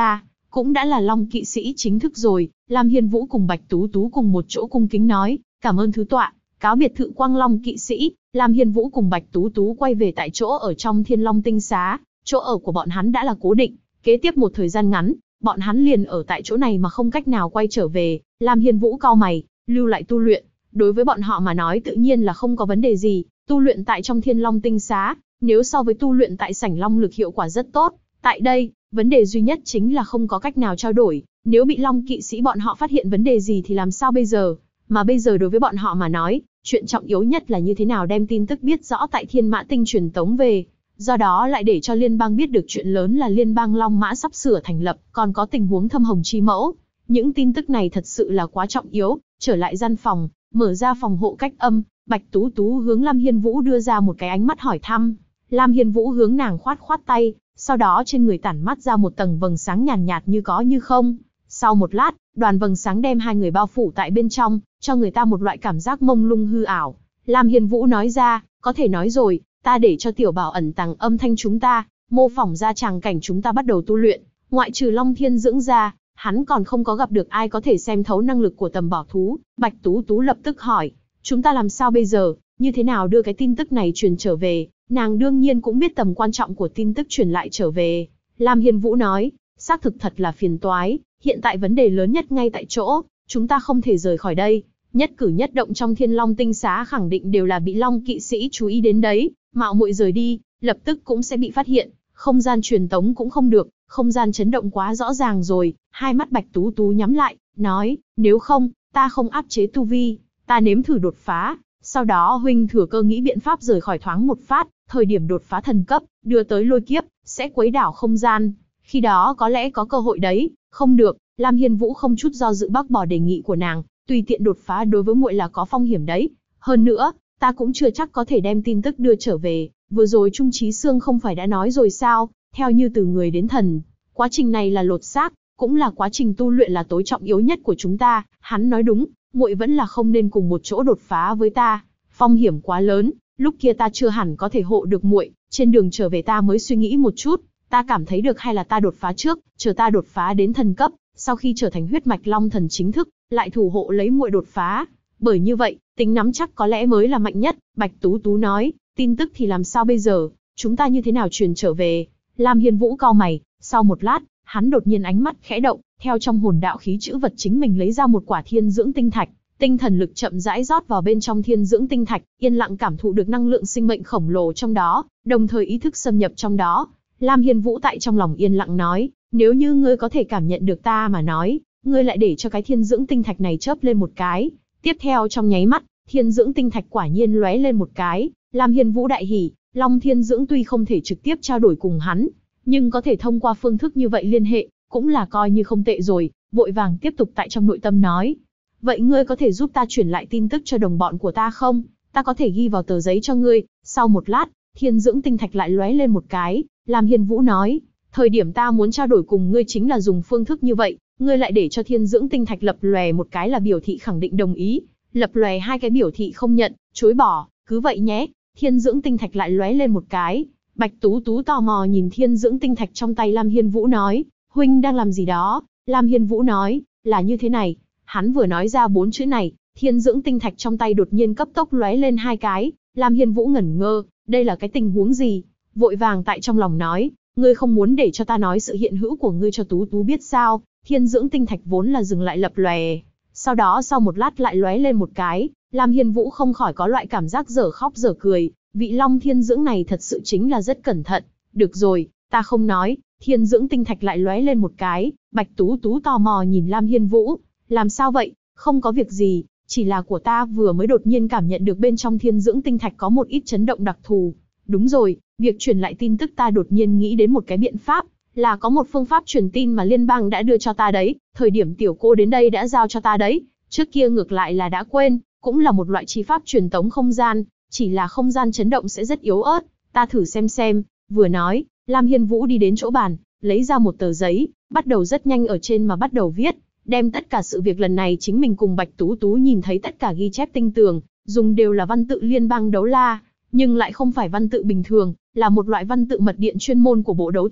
cũng đã là Long kỵ sĩ chính thức rồi. Lam Hiên Vũ cùng Bạch Tú Tú cùng một chỗ cung kính nói, cảm ơn thứ tọa. Cáo biệt Thự Quang Long kỵ sĩ, Lam Hiên Vũ cùng Bạch Tú Tú quay về tại chỗ ở trong Thiên Long tinh xá. Chỗ ở của bọn hắn đã là cố định, kế tiếp một thời gian ngắn, bọn hắn liền ở tại chỗ này mà không cách nào quay trở về. Lam Hiên Vũ cau mày, lưu lại tu luyện. Đối với bọn họ mà nói tự nhiên là không có vấn đề gì, tu luyện tại trong Thiên Long tinh xá, nếu so với tu luyện tại sảnh Long Lực hiệu quả rất tốt. Tại đây, vấn đề duy nhất chính là không có cách nào trao đổi, nếu bị Long kỵ sĩ bọn họ phát hiện vấn đề gì thì làm sao bây giờ? Mà bây giờ đối với bọn họ mà nói, chuyện trọng yếu nhất là như thế nào đem tin tức biết rõ tại Thiên Mã Tinh truyền tống về. Do đó lại để cho liên bang biết được chuyện lớn là liên bang Long Mã sắp sửa thành lập, còn có tình huống Thâm Hồng Chi Mẫu. Những tin tức này thật sự là quá trọng yếu. Trở lại gian phòng, mở ra phòng hộ cách âm, Bạch Tú Tú hướng Lam Hiên Vũ đưa ra một cái ánh mắt hỏi thăm. Lam Hiên Vũ hướng nàng khoát khoát tay, sau đó trên người tản mắt ra một tầng vầng sáng nhàn nhạt như có như không. Sau một lát, đoàn vầng sáng đem hai người bao phủ tại bên trong, cho người ta một loại cảm giác mông lung hư ảo. Lam Hiên Vũ nói ra, có thể nói rồi, ta để cho tiểu bảo ẩn tàng âm thanh chúng ta, mô phỏng ra tràng cảnh chúng ta bắt đầu tu luyện. Ngoại trừ Long Thiên Dưỡng ra, hắn còn không có gặp được ai có thể xem thấu năng lực của tầm bảo thú. Bạch Tú Tú lập tức hỏi, chúng ta làm sao bây giờ, như thế nào đưa cái tin tức này truyền trở về? Nàng đương nhiên cũng biết tầm quan trọng của tin tức truyền lại trở về. Lam Hiên Vũ nói, xác thực thật là phiền toái, hiện tại vấn đề lớn nhất ngay tại chỗ, chúng ta không thể rời khỏi đây. Nhất cử nhất động trong Thiên Long tinh xá khẳng định đều là bị Long kỵ sĩ chú ý đến đấy, mạo muội rời đi, lập tức cũng sẽ bị phát hiện, không gian truyền tống cũng không được, không gian chấn động quá rõ ràng rồi. Hai mắt Bạch Tú Tú nhắm lại, nói, nếu không, ta không áp chế tu vi, ta nếm thử đột phá, sau đó huynh thừa cơ nghĩ biện pháp rời khỏi thoáng một phát, thời điểm đột phá thần cấp, đưa tới lôi kiếp, sẽ quấy đảo không gian, khi đó có lẽ có cơ hội đấy. Không được, Lam Hiên Vũ không chút do dự bác bỏ đề nghị của nàng, tùy tiện đột phá đối với muội là có phong hiểm đấy. Hơn nữa, ta cũng chưa chắc có thể đem tin tức đưa trở về, vừa rồi Trung Chí Xương không phải đã nói rồi sao, theo như từ người đến thần, quá trình này là lột xác, cũng là quá trình tu luyện là tối trọng yếu nhất của chúng ta. Hắn nói đúng, muội vẫn là không nên cùng một chỗ đột phá với ta, phong hiểm quá lớn, lúc kia ta chưa hẳn có thể hộ được muội, trên đường trở về ta mới suy nghĩ một chút, ta cảm thấy được hay là ta đột phá trước, chờ ta đột phá đến thần cấp, sau khi trở thành huyết mạch long thần chính thức, lại thủ hộ lấy muội đột phá. Bởi như vậy, tính nắm chắc có lẽ mới là mạnh nhất. Bạch Tú Tú nói, tin tức thì làm sao bây giờ, chúng ta như thế nào truyền trở về? Lam Hiên Vũ cau mày, sau một lát, hắn đột nhiên ánh mắt khẽ động, theo trong hồn đạo khí chữ vật chính mình lấy ra một quả thiên dưỡng tinh thạch, tinh thần lực chậm rãi rót vào bên trong thiên dưỡng tinh thạch, yên lặng cảm thụ được năng lượng sinh mệnh khổng lồ trong đó, đồng thời ý thức xâm nhập trong đó. Lam Hiên Vũ tại trong lòng yên lặng nói, nếu như ngươi có thể cảm nhận được ta mà nói, ngươi lại để cho cái thiên dưỡng tinh thạch này chớp lên một cái. Tiếp theo trong nháy mắt, thiên dưỡng tinh thạch quả nhiên lóe lên một cái. Lam Hiên Vũ đại hỉ, Long Thiên Dưỡng tuy không thể trực tiếp trao đổi cùng hắn, nhưng có thể thông qua phương thức như vậy liên hệ, cũng là coi như không tệ rồi. Vội vàng tiếp tục tại trong nội tâm nói, vậy ngươi có thể giúp ta chuyển lại tin tức cho đồng bọn của ta không? Ta có thể ghi vào tờ giấy cho ngươi. Sau một lát, thiên dưỡng tinh thạch lại lóe lên một cái. Lam Hiên Vũ nói, thời điểm ta muốn trao đổi cùng ngươi chính là dùng phương thức như vậy, ngươi lại để cho thiên dưỡng tinh thạch lập lòe một cái là biểu thị khẳng định đồng ý, lập lòe hai cái biểu thị không nhận, chối bỏ, cứ vậy nhé. Thiên dưỡng tinh thạch lại lóe lên một cái. Bạch Tú Tú tò mò nhìn thiên dưỡng tinh thạch trong tay Lam Hiên Vũ nói, huynh đang làm gì đó? Lam Hiên Vũ nói, là như thế này. Hắn vừa nói ra 4 chữ này, thiên dưỡng tinh thạch trong tay đột nhiên cấp tốc lóe lên hai cái. Lam Hiên Vũ ngẩn ngơ, đây là cái tình huống gì? Vội vàng tại trong lòng nói, ngươi không muốn để cho ta nói sự hiện hữu của ngươi cho Tú Tú biết sao? Thiên dưỡng tinh thạch vốn là dừng lại lập lòe, sau đó sau một lát lại lóe lên một cái. Lam Hiên Vũ không khỏi có loại cảm giác dở khóc dở cười, vị Long Thiên Dưỡng này thật sự chính là rất cẩn thận. Được rồi, ta không nói. Thiên dưỡng tinh thạch lại lóe lên một cái. Bạch Tú Tú tò mò nhìn Lam Hiên Vũ, làm sao vậy? Không có việc gì, chỉ là của ta vừa mới đột nhiên cảm nhận được bên trong thiên dưỡng tinh thạch có một ít chấn động đặc thù. Đúng rồi, việc truyền lại tin tức ta đột nhiên nghĩ đến một cái biện pháp, là có một phương pháp truyền tin mà liên bang đã đưa cho ta đấy, thời điểm tiểu cô đến đây đã giao cho ta đấy, trước kia ngược lại là đã quên, cũng là một loại chi pháp truyền tống không gian, chỉ là không gian chấn động sẽ rất yếu ớt, ta thử xem. Vừa nói, Lam Hiên Vũ đi đến chỗ bàn, lấy ra một tờ giấy, bắt đầu rất nhanh ở trên mà bắt đầu viết, đem tất cả sự việc lần này chính mình cùng Bạch Tú Tú nhìn thấy tất cả ghi chép tinh tường, dùng đều là văn tự liên bang đấu la, nhưng lại không phải văn tự bình thường, là một loại văn tự mật điện chuyên môn của bộ đấu thiên,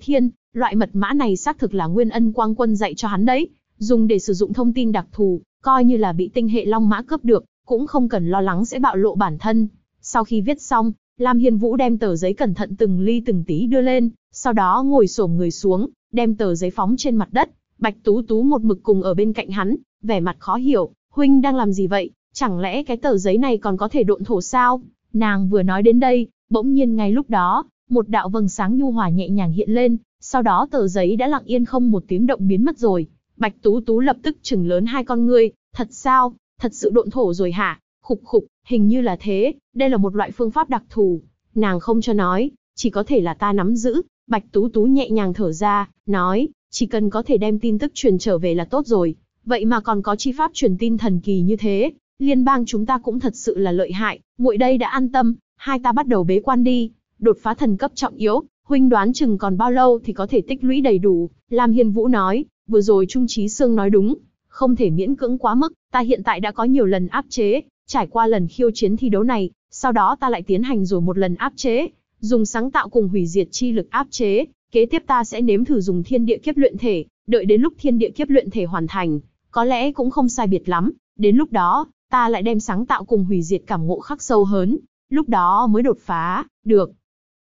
loại mật mã này xác thực là Nguyên Ân Quang Quân dạy cho hắn đấy, dùng để sử dụng thông tin đặc thù, coi như là bị tinh hệ Long Mã cướp được, cũng không cần lo lắng sẽ bạo lộ bản thân. Sau khi viết xong, Lam Hiên Vũ đem tờ giấy cẩn thận từng ly từng tí đưa lên, sau đó ngồi xổm người xuống, đem tờ giấy phóng trên mặt đất. Bạch Tú Tú một mực cùng ở bên cạnh hắn, vẻ mặt khó hiểu, huynh đang làm gì vậy? Chẳng lẽ cái tờ giấy này còn có thể độn thổ sao? Nàng vừa nói đến đây, bỗng nhiên ngay lúc đó, một đạo vầng sáng nhu hòa nhẹ nhàng hiện lên, sau đó tờ giấy đã lặng yên không một tiếng động biến mất rồi. Bạch Tú Tú lập tức trừng lớn hai con ngươi, thật sao? Thật sự độn thổ rồi hả? Khục khục, hình như là thế, đây là một loại phương pháp đặc thù. Nàng không cho nói, chỉ có thể là ta nắm giữ. Bạch Tú Tú nhẹ nhàng thở ra, nói, chỉ cần có thể đem tin tức truyền trở về là tốt rồi. Vậy mà còn có chi pháp truyền tin thần kỳ như thế, liên bang chúng ta cũng thật sự là lợi hại. Muội đây đã an tâm, hai ta bắt đầu bế quan đi. Đột phá thần cấp trọng yếu, huynh đoán chừng còn bao lâu thì có thể tích lũy đầy đủ. Lam Hiên Vũ nói, vừa rồi Trung Chí Sương nói đúng, không thể miễn cưỡng quá mức. Ta hiện tại đã có nhiều lần áp chế, trải qua lần khiêu chiến thi đấu này, sau đó ta lại tiến hành rồi một lần áp chế, dùng sáng tạo cùng hủy diệt chi lực áp chế. Kế tiếp ta sẽ nếm thử dùng thiên địa kiếp luyện thể, đợi đến lúc thiên địa kiếp luyện thể hoàn thành, có lẽ cũng không sai biệt lắm. Đến lúc đó, ta lại đem sáng tạo cùng hủy diệt cảm ngộ khắc sâu hơn, lúc đó mới đột phá, được.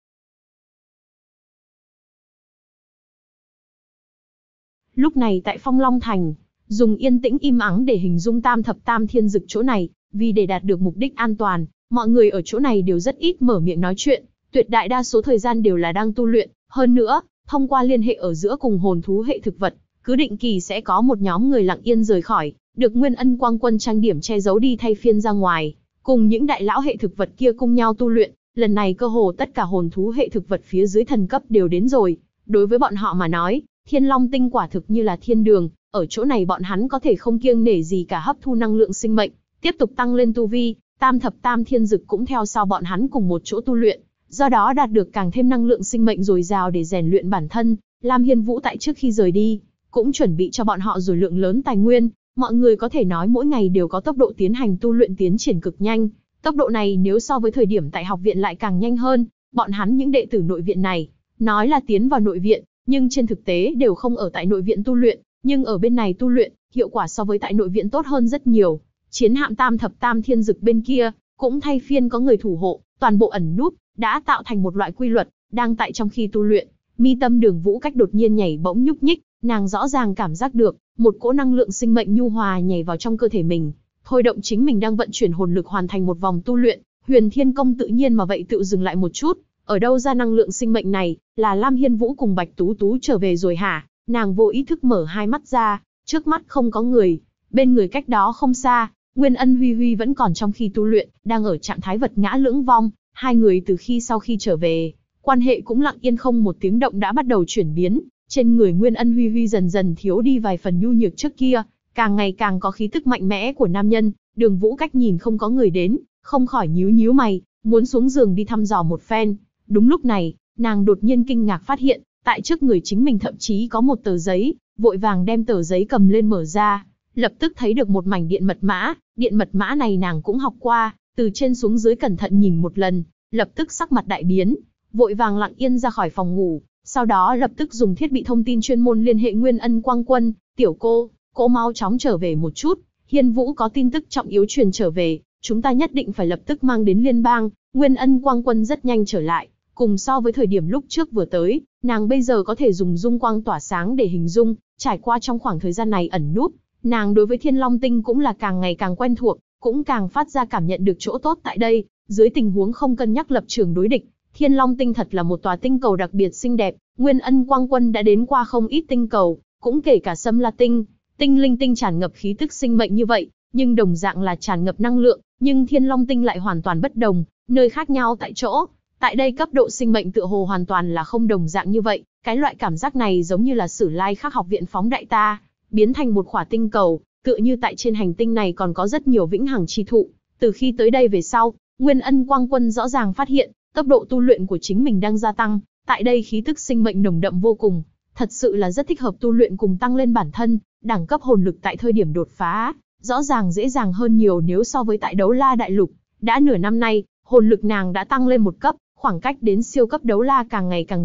Lúc này tại Phong Long Thành, dùng yên tĩnh im ắng để hình dung Tam Thập Tam Thiên Dực chỗ này, vì để đạt được mục đích an toàn, mọi người ở chỗ này đều rất ít mở miệng nói chuyện, tuyệt đại đa số thời gian đều là đang tu luyện. Hơn nữa, thông qua liên hệ ở giữa cùng hồn thú hệ thực vật, cứ định kỳ sẽ có một nhóm người lặng yên rời khỏi, được Nguyên Ân Quang Quân trang điểm che giấu đi thay phiên ra ngoài, cùng những đại lão hệ thực vật kia cùng nhau tu luyện. Lần này cơ hồ tất cả hồn thú hệ thực vật phía dưới thần cấp đều đến rồi. Đối với bọn họ mà nói, Thiên Long Tinh quả thực như là thiên đường, ở chỗ này bọn hắn có thể không kiêng nể gì cả hấp thu năng lượng sinh mệnh, tiếp tục tăng lên tu vi. Tam Thập Tam Thiên Dực cũng theo sau bọn hắn cùng một chỗ tu luyện, do đó đạt được càng thêm năng lượng sinh mệnh dồi dào để rèn luyện bản thân. Lam Hiên Vũ tại trước khi rời đi, cũng chuẩn bị cho bọn họ rồi lượng lớn tài nguyên. Mọi người có thể nói mỗi ngày đều có tốc độ tiến hành tu luyện tiến triển cực nhanh. Tốc độ này nếu so với thời điểm tại học viện lại càng nhanh hơn. Bọn hắn những đệ tử nội viện này, nói là tiến vào nội viện, nhưng trên thực tế đều không ở tại nội viện tu luyện. Nhưng ở bên này tu luyện, hiệu quả so với tại nội viện tốt hơn rất nhiều. Chiến hạm Tam Thập Tam Thiên Dực bên kia, cũng thay phiên có người thủ hộ, toàn bộ ẩn núp, đã tạo thành một loại quy luật, đang tại trong khi tu luyện. Mi tâm Đường Vũ Cách đột nhiên nhảy bỗng nhúc nhích, nàng rõ ràng cảm giác được, một cỗ năng lượng sinh mệnh nhu hòa nhảy vào trong cơ thể mình, thôi động chính mình đang vận chuyển hồn lực hoàn thành một vòng tu luyện. Huyền Thiên Công tự nhiên mà vậy tự dừng lại một chút, ở đâu ra năng lượng sinh mệnh này, là Lam Hiên Vũ cùng Bạch Tú Tú trở về rồi hả? Nàng vô ý thức mở hai mắt ra, trước mắt không có người, bên người cách đó không xa, Nguyên Ân Huy Huy vẫn còn trong khi tu luyện, đang ở trạng thái vật ngã lưỡng vong. Hai người từ khi sau khi trở về, quan hệ cũng lặng yên không một tiếng động đã bắt đầu chuyển biến. Trên người Nguyên Ân Huy Huy dần dần thiếu đi vài phần nhu nhược trước kia, càng ngày càng có khí tức mạnh mẽ của nam nhân. Đường Vũ Cách nhìn không có người đến, không khỏi nhíu nhíu mày, muốn xuống giường đi thăm dò một phen. Đúng lúc này, nàng đột nhiên kinh ngạc phát hiện, tại trước người chính mình thậm chí có một tờ giấy, vội vàng đem tờ giấy cầm lên mở ra, lập tức thấy được một mảnh điện mật mã. Điện mật mã này nàng cũng học qua, từ trên xuống dưới cẩn thận nhìn một lần, lập tức sắc mặt đại biến, vội vàng lặng yên ra khỏi phòng ngủ, sau đó lập tức dùng thiết bị thông tin chuyên môn liên hệ Nguyên Ân Quang Quân. Tiểu cô mau chóng trở về một chút, Hiên Vũ có tin tức trọng yếu truyền trở về, chúng ta nhất định phải lập tức mang đến liên bang. Nguyên Ân Quang Quân rất nhanh trở lại, cùng so với thời điểm lúc trước vừa tới, nàng bây giờ có thể dùng dung quang tỏa sáng để hình dung. Trải qua trong khoảng thời gian này ẩn núp, nàng đối với Thiên Long Tinh cũng là càng ngày càng quen thuộc, cũng càng phát ra cảm nhận được chỗ tốt tại đây. Dưới tình huống không cân nhắc lập trường đối địch, Thiên Long Tinh thật là một tòa tinh cầu đặc biệt xinh đẹp. Nguyên Ân Quang Quân đã đến qua không ít tinh cầu, cũng kể cả Sâm La Tinh, Tinh Linh Tinh tràn ngập khí tức sinh mệnh như vậy, nhưng đồng dạng là tràn ngập năng lượng, nhưng Thiên Long Tinh lại hoàn toàn bất đồng, nơi khác nhau tại chỗ. Tại đây cấp độ sinh mệnh tựa hồ hoàn toàn là không đồng dạng như vậy, cái loại cảm giác này giống như là Sử Lai Khắc học viện phóng đại ta, biến thành một khỏa tinh cầu, tựa như tại trên hành tinh này còn có rất nhiều vĩnh hằng chi thụ. Từ khi tới đây về sau, Nguyên Ân Quang Quân rõ ràng phát hiện, tốc độ tu luyện của chính mình đang gia tăng, tại đây khí tức sinh mệnh nồng đậm vô cùng, thật sự là rất thích hợp tu luyện cùng tăng lên bản thân, đẳng cấp hồn lực tại thời điểm đột phá, rõ ràng dễ dàng hơn nhiều nếu so với tại Đấu La Đại Lục. Đã nửa năm nay, hồn lực nàng đã tăng lên một cấp, khoảng cách đến siêu cấp Đấu La càng ngày càng gần,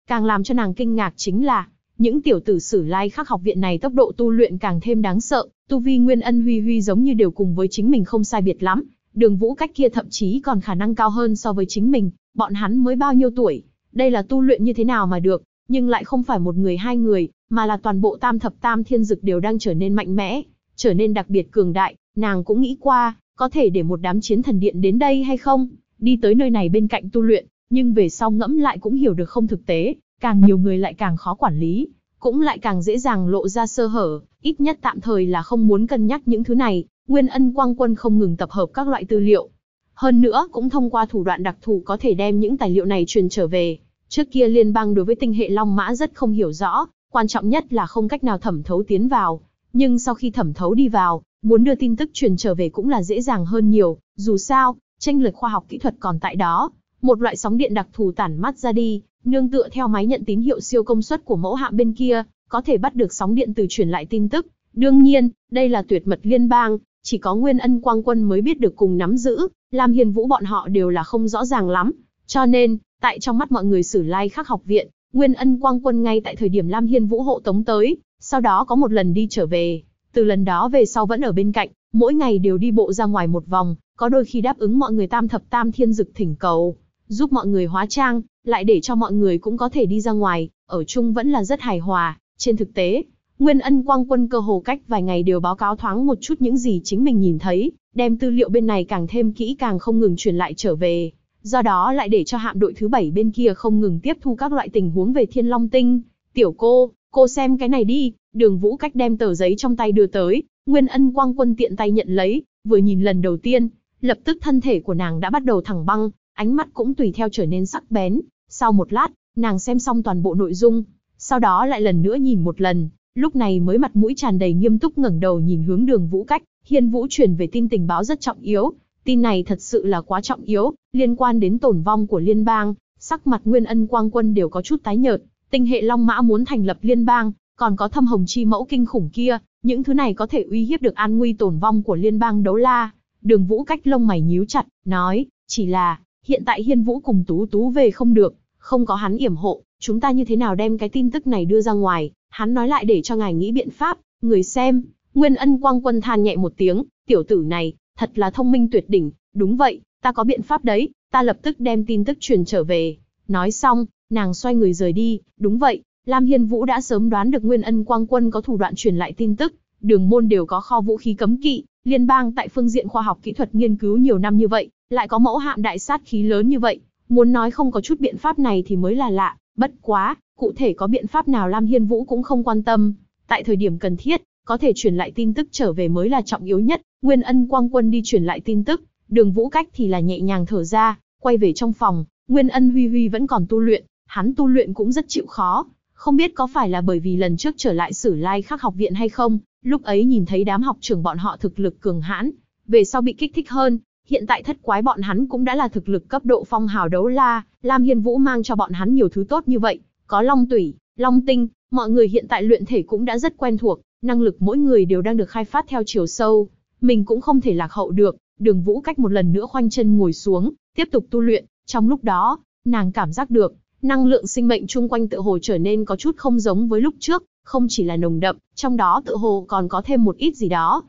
càng làm cho nàng kinh ngạc chính là, những tiểu tử Sử Lai Khắc học viện này tốc độ tu luyện càng thêm đáng sợ, tu vi Nguyên Ân Huy Huy giống như đều cùng với chính mình không sai biệt lắm, Đường Vũ Cách kia thậm chí còn khả năng cao hơn so với chính mình, bọn hắn mới bao nhiêu tuổi, đây là tu luyện như thế nào mà được, nhưng lại không phải một người hai người, mà là toàn bộ Tam Thập Tam Thiên Dực đều đang trở nên mạnh mẽ, trở nên đặc biệt cường đại, nàng cũng nghĩ qua, có thể để một đám chiến thần điện đến đây hay không, đi tới nơi này bên cạnh tu luyện, nhưng về sau ngẫm lại cũng hiểu được không thực tế, càng nhiều người lại càng khó quản lý, cũng lại càng dễ dàng lộ ra sơ hở, ít nhất tạm thời là không muốn cân nhắc những thứ này. Nguyên Ân Quang Quân không ngừng tập hợp các loại tư liệu, hơn nữa cũng thông qua thủ đoạn đặc thù có thể đem những tài liệu này truyền trở về. Trước kia liên bang đối với tinh hệ Long Mã rất không hiểu rõ, quan trọng nhất là không cách nào thẩm thấu tiến vào, nhưng sau khi thẩm thấu đi vào, muốn đưa tin tức truyền trở về cũng là dễ dàng hơn nhiều, dù sao, chênh lệch khoa học kỹ thuật còn tại đó. Một loại sóng điện đặc thù tản mát ra đi, nương tựa theo máy nhận tín hiệu siêu công suất của mẫu hạm bên kia, có thể bắt được sóng điện từ truyền lại tin tức. Đương nhiên, đây là tuyệt mật liên bang, chỉ có Nguyên Ân Quang Quân mới biết được cùng nắm giữ, Lam Hiên Vũ bọn họ đều là không rõ ràng lắm. Cho nên, tại trong mắt mọi người Sử Lai Khắc học viện, Nguyên Ân Quang Quân ngay tại thời điểm Lam Hiên Vũ hộ tống tới, sau đó có một lần đi trở về, từ lần đó về sau vẫn ở bên cạnh, mỗi ngày đều đi bộ ra ngoài một vòng, có đôi khi đáp ứng mọi người Tam Thập Tam Thiên Dực thỉnh cầu, giúp mọi người hóa trang, lại để cho mọi người cũng có thể đi ra ngoài, ở chung vẫn là rất hài hòa. Trên thực tế, Nguyên Ân Quang Quân cơ hồ cách vài ngày đều báo cáo thoáng một chút những gì chính mình nhìn thấy, đem tư liệu bên này càng thêm kỹ càng không ngừng truyền lại trở về. Do đó lại để cho hạm đội thứ 7 bên kia không ngừng tiếp thu các loại tình huống về Thiên Long Tinh. Tiểu cô xem cái này đi, Đường Vũ Cách đem tờ giấy trong tay đưa tới, Nguyên Ân Quang Quân tiện tay nhận lấy, vừa nhìn lần đầu tiên, lập tức thân thể của nàng đã bắt đầu thẳng băng, ánh mắt cũng tùy theo trở nên sắc bén. Sau một lát, nàng xem xong toàn bộ nội dung, sau đó lại lần nữa nhìn một lần, lúc này mới mặt mũi tràn đầy nghiêm túc ngẩng đầu nhìn hướng Đường Vũ Cách. Hiên Vũ truyền về tin tình báo rất trọng yếu, tin này thật sự là quá trọng yếu, liên quan đến tổn vong của liên bang. Sắc mặt Nguyên Ân Quang Quân đều có chút tái nhợt, tinh hệ Long Mã muốn thành lập liên bang, còn có Thâm Hồng Chi Mẫu kinh khủng kia, những thứ này có thể uy hiếp được an nguy tổn vong của liên bang Đấu La. Đường Vũ Cách lông mày nhíu chặt, nói, chỉ là, hiện tại Hiên Vũ cùng Tú Tú về không được, không có hắn yểm hộ, chúng ta như thế nào đem cái tin tức này đưa ra ngoài, hắn nói lại để cho ngài nghĩ biện pháp. Người xem, Nguyên Ân Quang Quân than nhẹ một tiếng, tiểu tử này, thật là thông minh tuyệt đỉnh, đúng vậy, ta có biện pháp đấy, ta lập tức đem tin tức truyền trở về. Nói xong, nàng xoay người rời đi. Đúng vậy, Lam Hiên Vũ đã sớm đoán được Nguyên Ân Quang Quân có thủ đoạn truyền lại tin tức, đường môn đều có kho vũ khí cấm kỵ, liên bang tại phương diện khoa học kỹ thuật nghiên cứu nhiều năm như vậy, lại có mẫu hạm đại sát khí lớn như vậy, muốn nói không có chút biện pháp này thì mới là lạ. Bất quá, cụ thể có biện pháp nào Lam Hiên Vũ cũng không quan tâm, tại thời điểm cần thiết, có thể truyền lại tin tức trở về mới là trọng yếu nhất. Nguyên Ân Quang Quân đi truyền lại tin tức, Đường Vũ Cách thì là nhẹ nhàng thở ra, quay về trong phòng. Nguyên Ân Huy Huy vẫn còn tu luyện, hắn tu luyện cũng rất chịu khó, không biết có phải là bởi vì lần trước trở lại Sử Lai Khắc học viện hay không, lúc ấy nhìn thấy đám học trưởng bọn họ thực lực cường hãn, về sau bị kích thích hơn, hiện tại thất quái bọn hắn cũng đã là thực lực cấp độ phong hào đấu la, Lam Hiên Vũ mang cho bọn hắn nhiều thứ tốt như vậy, có long tủy, long tinh, mọi người hiện tại luyện thể cũng đã rất quen thuộc, năng lực mỗi người đều đang được khai phát theo chiều sâu, mình cũng không thể lạc hậu được. Đường Vũ Cách một lần nữa khoanh chân ngồi xuống, tiếp tục tu luyện. Trong lúc đó, nàng cảm giác được, năng lượng sinh mệnh chung quanh tựa hồ trở nên có chút không giống với lúc trước, không chỉ là nồng đậm, trong đó tựa hồ còn có thêm một ít gì đó.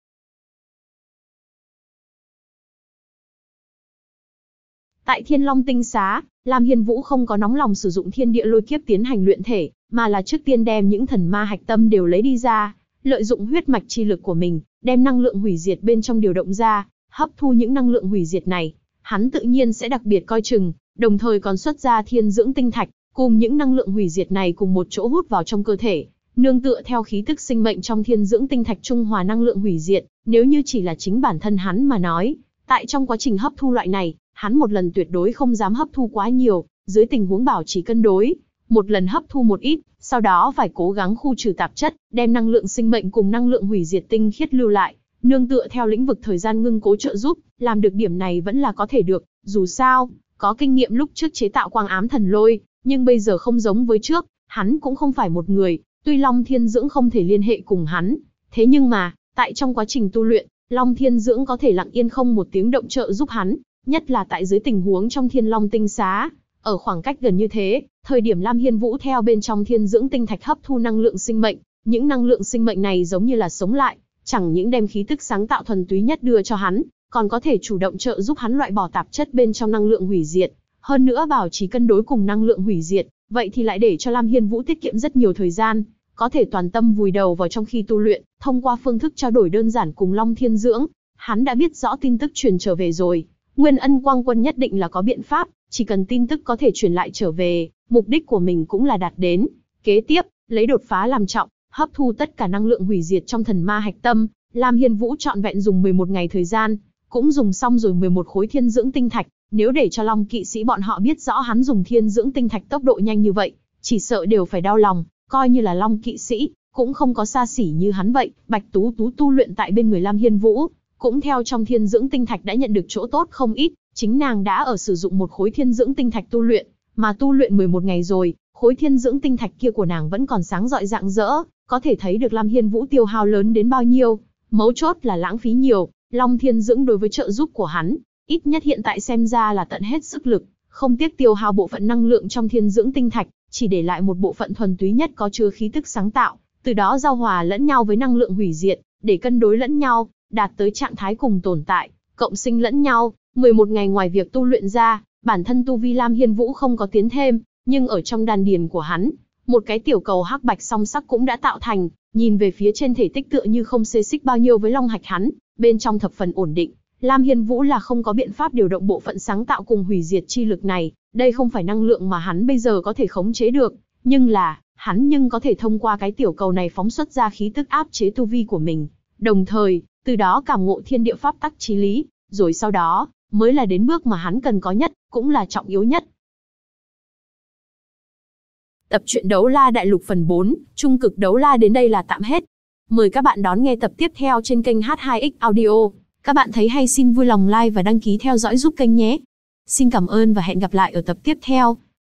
Tại Thiên Long Tinh Xá, Lam Hiên Vũ không có nóng lòng sử dụng thiên địa lôi kiếp tiến hành luyện thể, mà là trước tiên đem những thần ma hạch tâm đều lấy đi ra, lợi dụng huyết mạch chi lực của mình, đem năng lượng hủy diệt bên trong điều động ra, hấp thu những năng lượng hủy diệt này, hắn tự nhiên sẽ đặc biệt coi chừng, đồng thời còn xuất ra thiên dưỡng tinh thạch, cùng những năng lượng hủy diệt này cùng một chỗ hút vào trong cơ thể, nương tựa theo khí tức sinh mệnh trong thiên dưỡng tinh thạch trung hòa năng lượng hủy diệt. Nếu như chỉ là chính bản thân hắn mà nói, tại trong quá trình hấp thu loại này, hắn một lần tuyệt đối không dám hấp thu quá nhiều, dưới tình huống bảo trì cân đối, một lần hấp thu một ít, sau đó phải cố gắng khu trừ tạp chất, đem năng lượng sinh mệnh cùng năng lượng hủy diệt tinh khiết lưu lại, nương tựa theo lĩnh vực thời gian ngưng cố trợ giúp, làm được điểm này vẫn là có thể được. Dù sao, có kinh nghiệm lúc trước chế tạo quang ám thần lôi, nhưng bây giờ không giống với trước, hắn cũng không phải một người, tuy Long Thiên Dưỡng không thể liên hệ cùng hắn, thế nhưng mà, tại trong quá trình tu luyện, Long Thiên Dưỡng có thể lặng yên không một tiếng động trợ giúp hắn, nhất là tại dưới tình huống trong Thiên Long Tinh Xá, Ở khoảng cách gần như thế, thời điểm Lam Hiên Vũ theo bên trong thiên dưỡng tinh thạch hấp thu năng lượng sinh mệnh, những năng lượng sinh mệnh này giống như là sống lại, chẳng những đem khí tức sáng tạo thuần túy nhất đưa cho hắn, còn có thể chủ động trợ giúp hắn loại bỏ tạp chất bên trong năng lượng hủy diệt. Hơn nữa bảo trì cân đối cùng năng lượng hủy diệt, vậy thì lại để cho Lam Hiên Vũ tiết kiệm rất nhiều thời gian, có thể toàn tâm vùi đầu vào trong khi tu luyện, thông qua phương thức trao đổi đơn giản cùng Long Thiên Dưỡng, hắn đã biết rõ tin tức truyền trở về rồi. Nguyên Ân Quang Quân nhất định là có biện pháp, chỉ cần tin tức có thể truyền lại trở về, mục đích của mình cũng là đạt đến. Kế tiếp, lấy đột phá làm trọng, hấp thu tất cả năng lượng hủy diệt trong thần ma hạch tâm, Lam Hiên Vũ trọn vẹn dùng 11 ngày thời gian, cũng dùng xong rồi 11 khối thiên dưỡng tinh thạch. Nếu để cho Long kỵ sĩ bọn họ biết rõ hắn dùng thiên dưỡng tinh thạch tốc độ nhanh như vậy, chỉ sợ đều phải đau lòng, coi như là Long kỵ sĩ, cũng không có xa xỉ như hắn vậy. Bạch Tú Tú tu luyện tại bên người Lam Hiên Vũ, cũng theo trong thiên dưỡng tinh thạch đã nhận được chỗ tốt không ít, chính nàng đã ở sử dụng một khối thiên dưỡng tinh thạch tu luyện, mà tu luyện 11 ngày rồi, khối thiên dưỡng tinh thạch kia của nàng vẫn còn sáng rọi rạng rỡ, có thể thấy được Lam Hiên Vũ tiêu hao lớn đến bao nhiêu. Mấu chốt là lãng phí nhiều, Long Thiên Dưỡng đối với trợ giúp của hắn, ít nhất hiện tại xem ra là tận hết sức lực, không tiếc tiêu hao bộ phận năng lượng trong thiên dưỡng tinh thạch, chỉ để lại một bộ phận thuần túy nhất có chứa khí tức sáng tạo, từ đó giao hòa lẫn nhau với năng lượng hủy diệt, để cân đối lẫn nhau, đạt tới trạng thái cùng tồn tại, cộng sinh lẫn nhau. 11 ngày ngoài việc tu luyện ra, bản thân tu vi Lam Hiên Vũ không có tiến thêm, nhưng ở trong đan điền của hắn, một cái tiểu cầu hắc bạch song sắc cũng đã tạo thành, nhìn về phía trên thể tích tựa như không xê xích bao nhiêu với long hạch hắn, bên trong thập phần ổn định. Lam Hiên Vũ là không có biện pháp điều động bộ phận sáng tạo cùng hủy diệt chi lực này, đây không phải năng lượng mà hắn bây giờ có thể khống chế được, nhưng là, hắn có thể thông qua cái tiểu cầu này phóng xuất ra khí tức áp chế tu vi của mình, đồng thời, từ đó cảm ngộ thiên địa pháp tắc chí lý, rồi sau đó, mới là đến bước mà hắn cần có nhất, cũng là trọng yếu nhất. Tập truyện Đấu La Đại Lục phần 4, Trung cực Đấu La đến đây là tạm hết. Mời các bạn đón nghe tập tiếp theo trên kênh H2X Audio. Các bạn thấy hay xin vui lòng like và đăng ký theo dõi giúp kênh nhé. Xin cảm ơn và hẹn gặp lại ở tập tiếp theo.